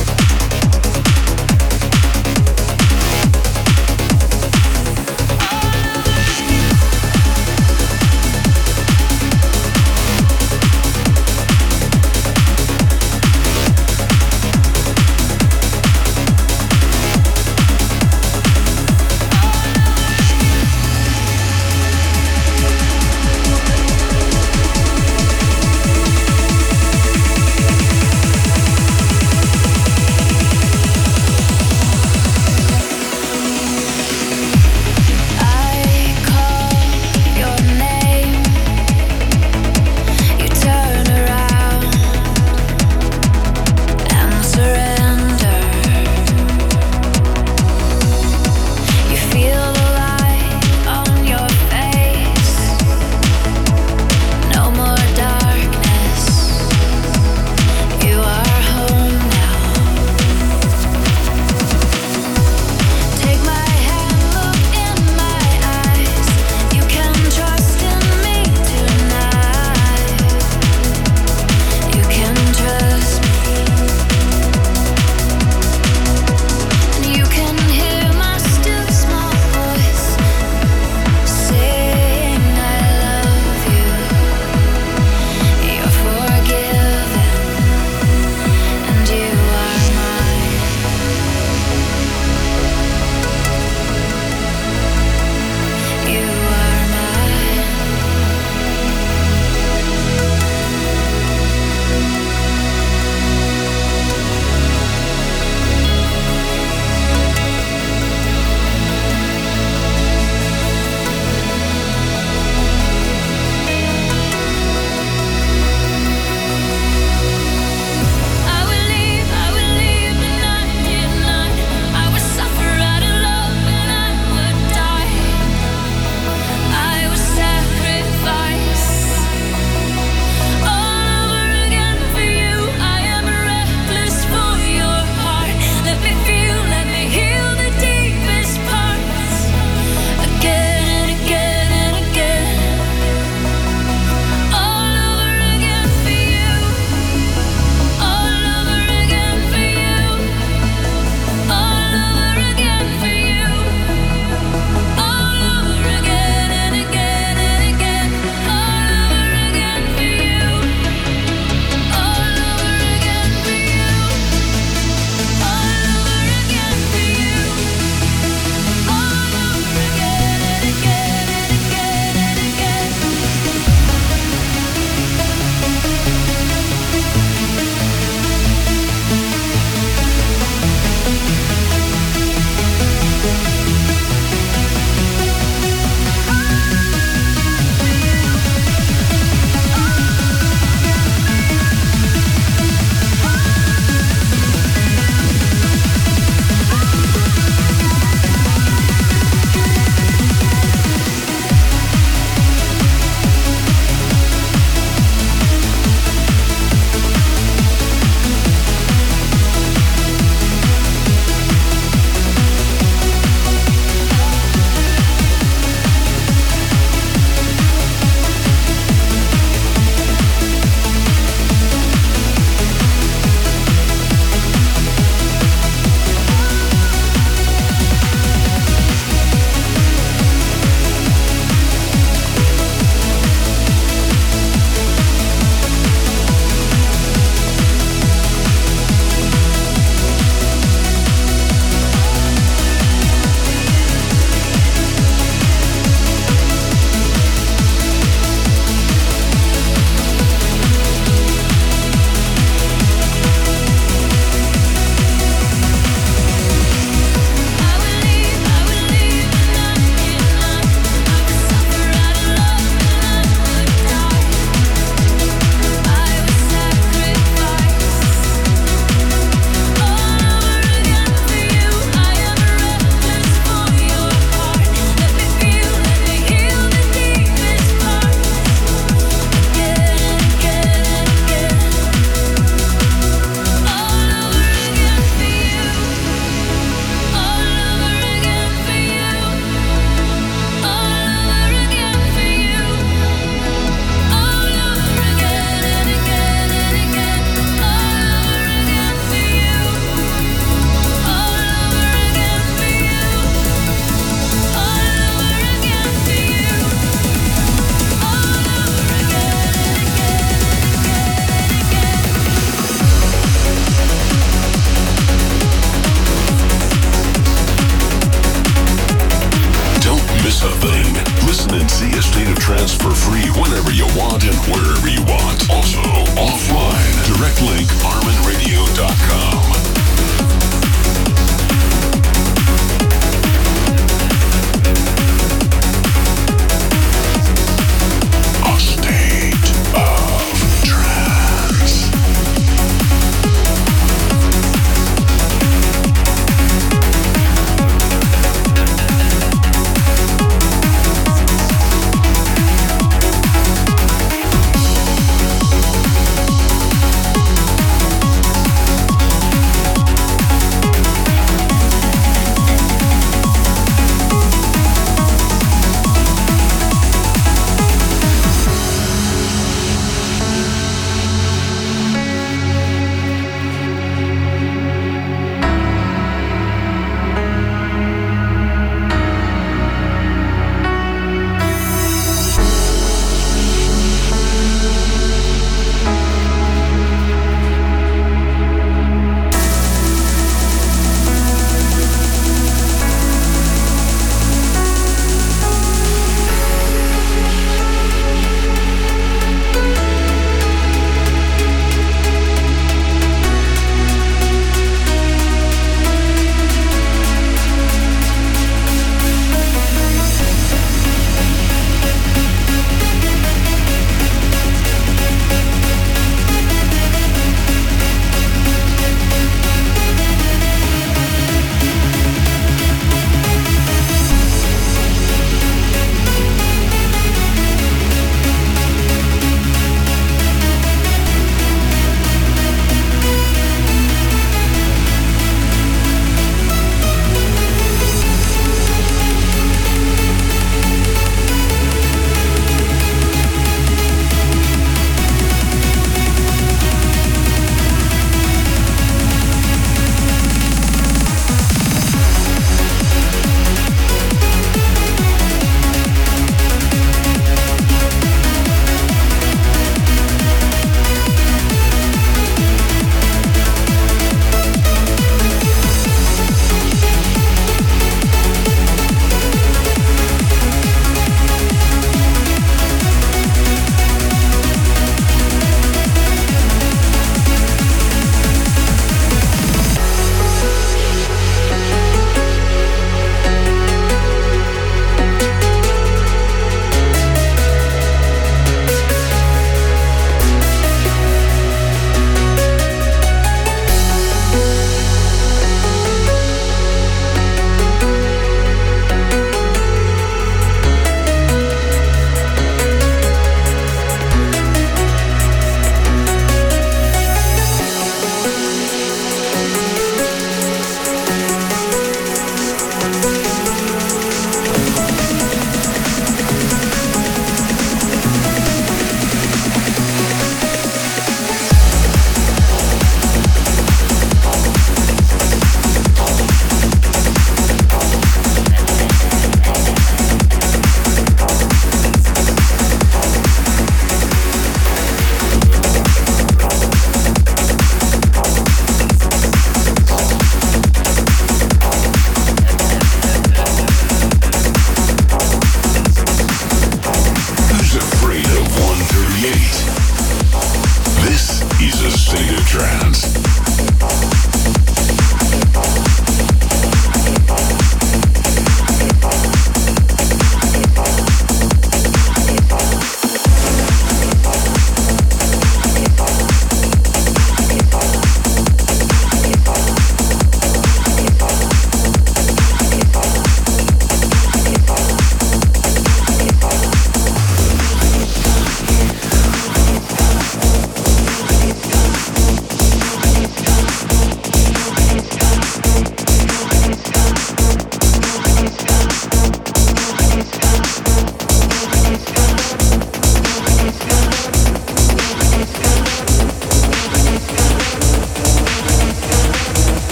Oh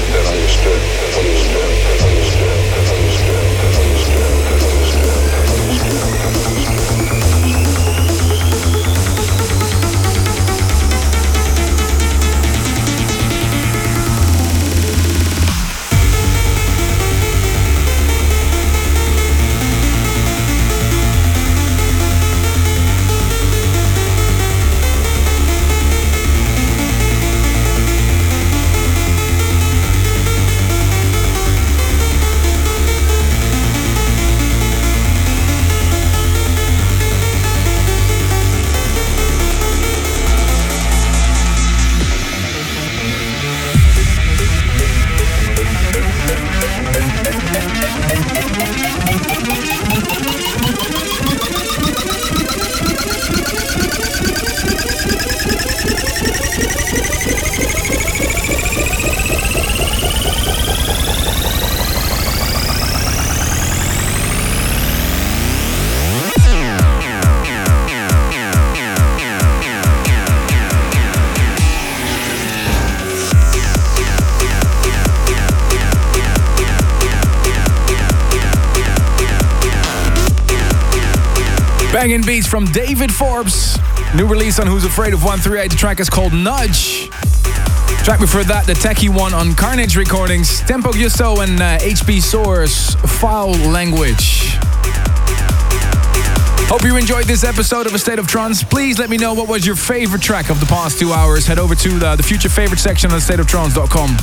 that understood what he was doing. Banging beats from David Forbes. New release on Who's Afraid of 138. The track is called Nudge. Track before that, the techie one on Carnage Recordings. Tempo Giusto and HP Source, Foul Language. Hope you enjoyed this episode of A State of Trance. Please let me know what was your favorite track of the past 2 hours. Head over to the Future Favorite section on stateoftrance.com.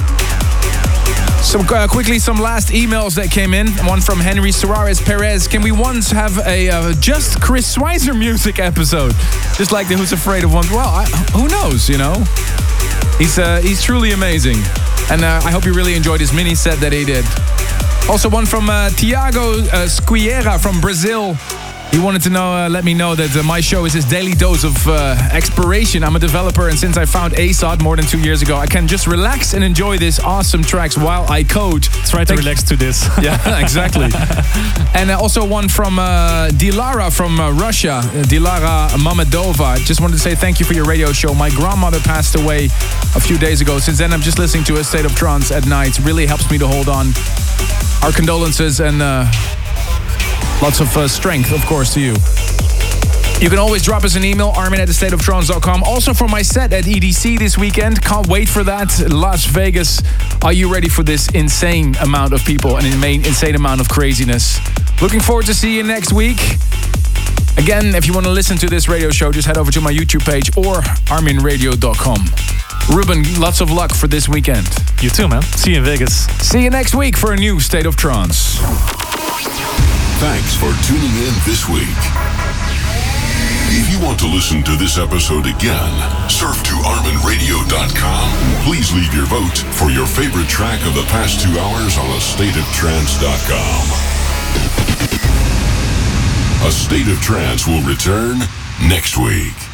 Quickly, some last emails that came in. One from Henry Suarez Perez. Can we once have a just Chris Schweizer music episode? Just like the Who's Afraid of One. Well, who knows, you know? He's truly amazing. And I hope you really enjoyed his mini set that he did. Also one from Tiago Squiera from Brazil. He wanted to know, let me know that my show is his daily dose of exploration. I'm a developer, and since I found ASOD more than 2 years ago, I can just relax and enjoy these awesome tracks while I code. Try to relax to this. Yeah, exactly. And also one from Dilara from Russia, Dilara Mamedova. Just wanted to say thank you for your radio show. My grandmother passed away a few days ago. Since then, I'm just listening to A State of Trance at night. It really helps me to hold on. Our condolences and lots of strength, of course, to you. You can always drop us an email, armin@thestateoftrance.com. Also for my set at EDC this weekend. Can't wait for that. Las Vegas. Are you ready for this insane amount of people and insane amount of craziness? Looking forward to see you next week. Again, if you want to listen to this radio show, just head over to my YouTube page or arminradio.com. Ruben, lots of luck for this weekend. You too, man. See you in Vegas. See you next week for a new State of Trance. Thanks for tuning in this week. If you want to listen to this episode again, surf to arminradio.com. Please leave your vote for your favorite track of the past 2 hours on astateoftrance.com. A State of Trance will return next week.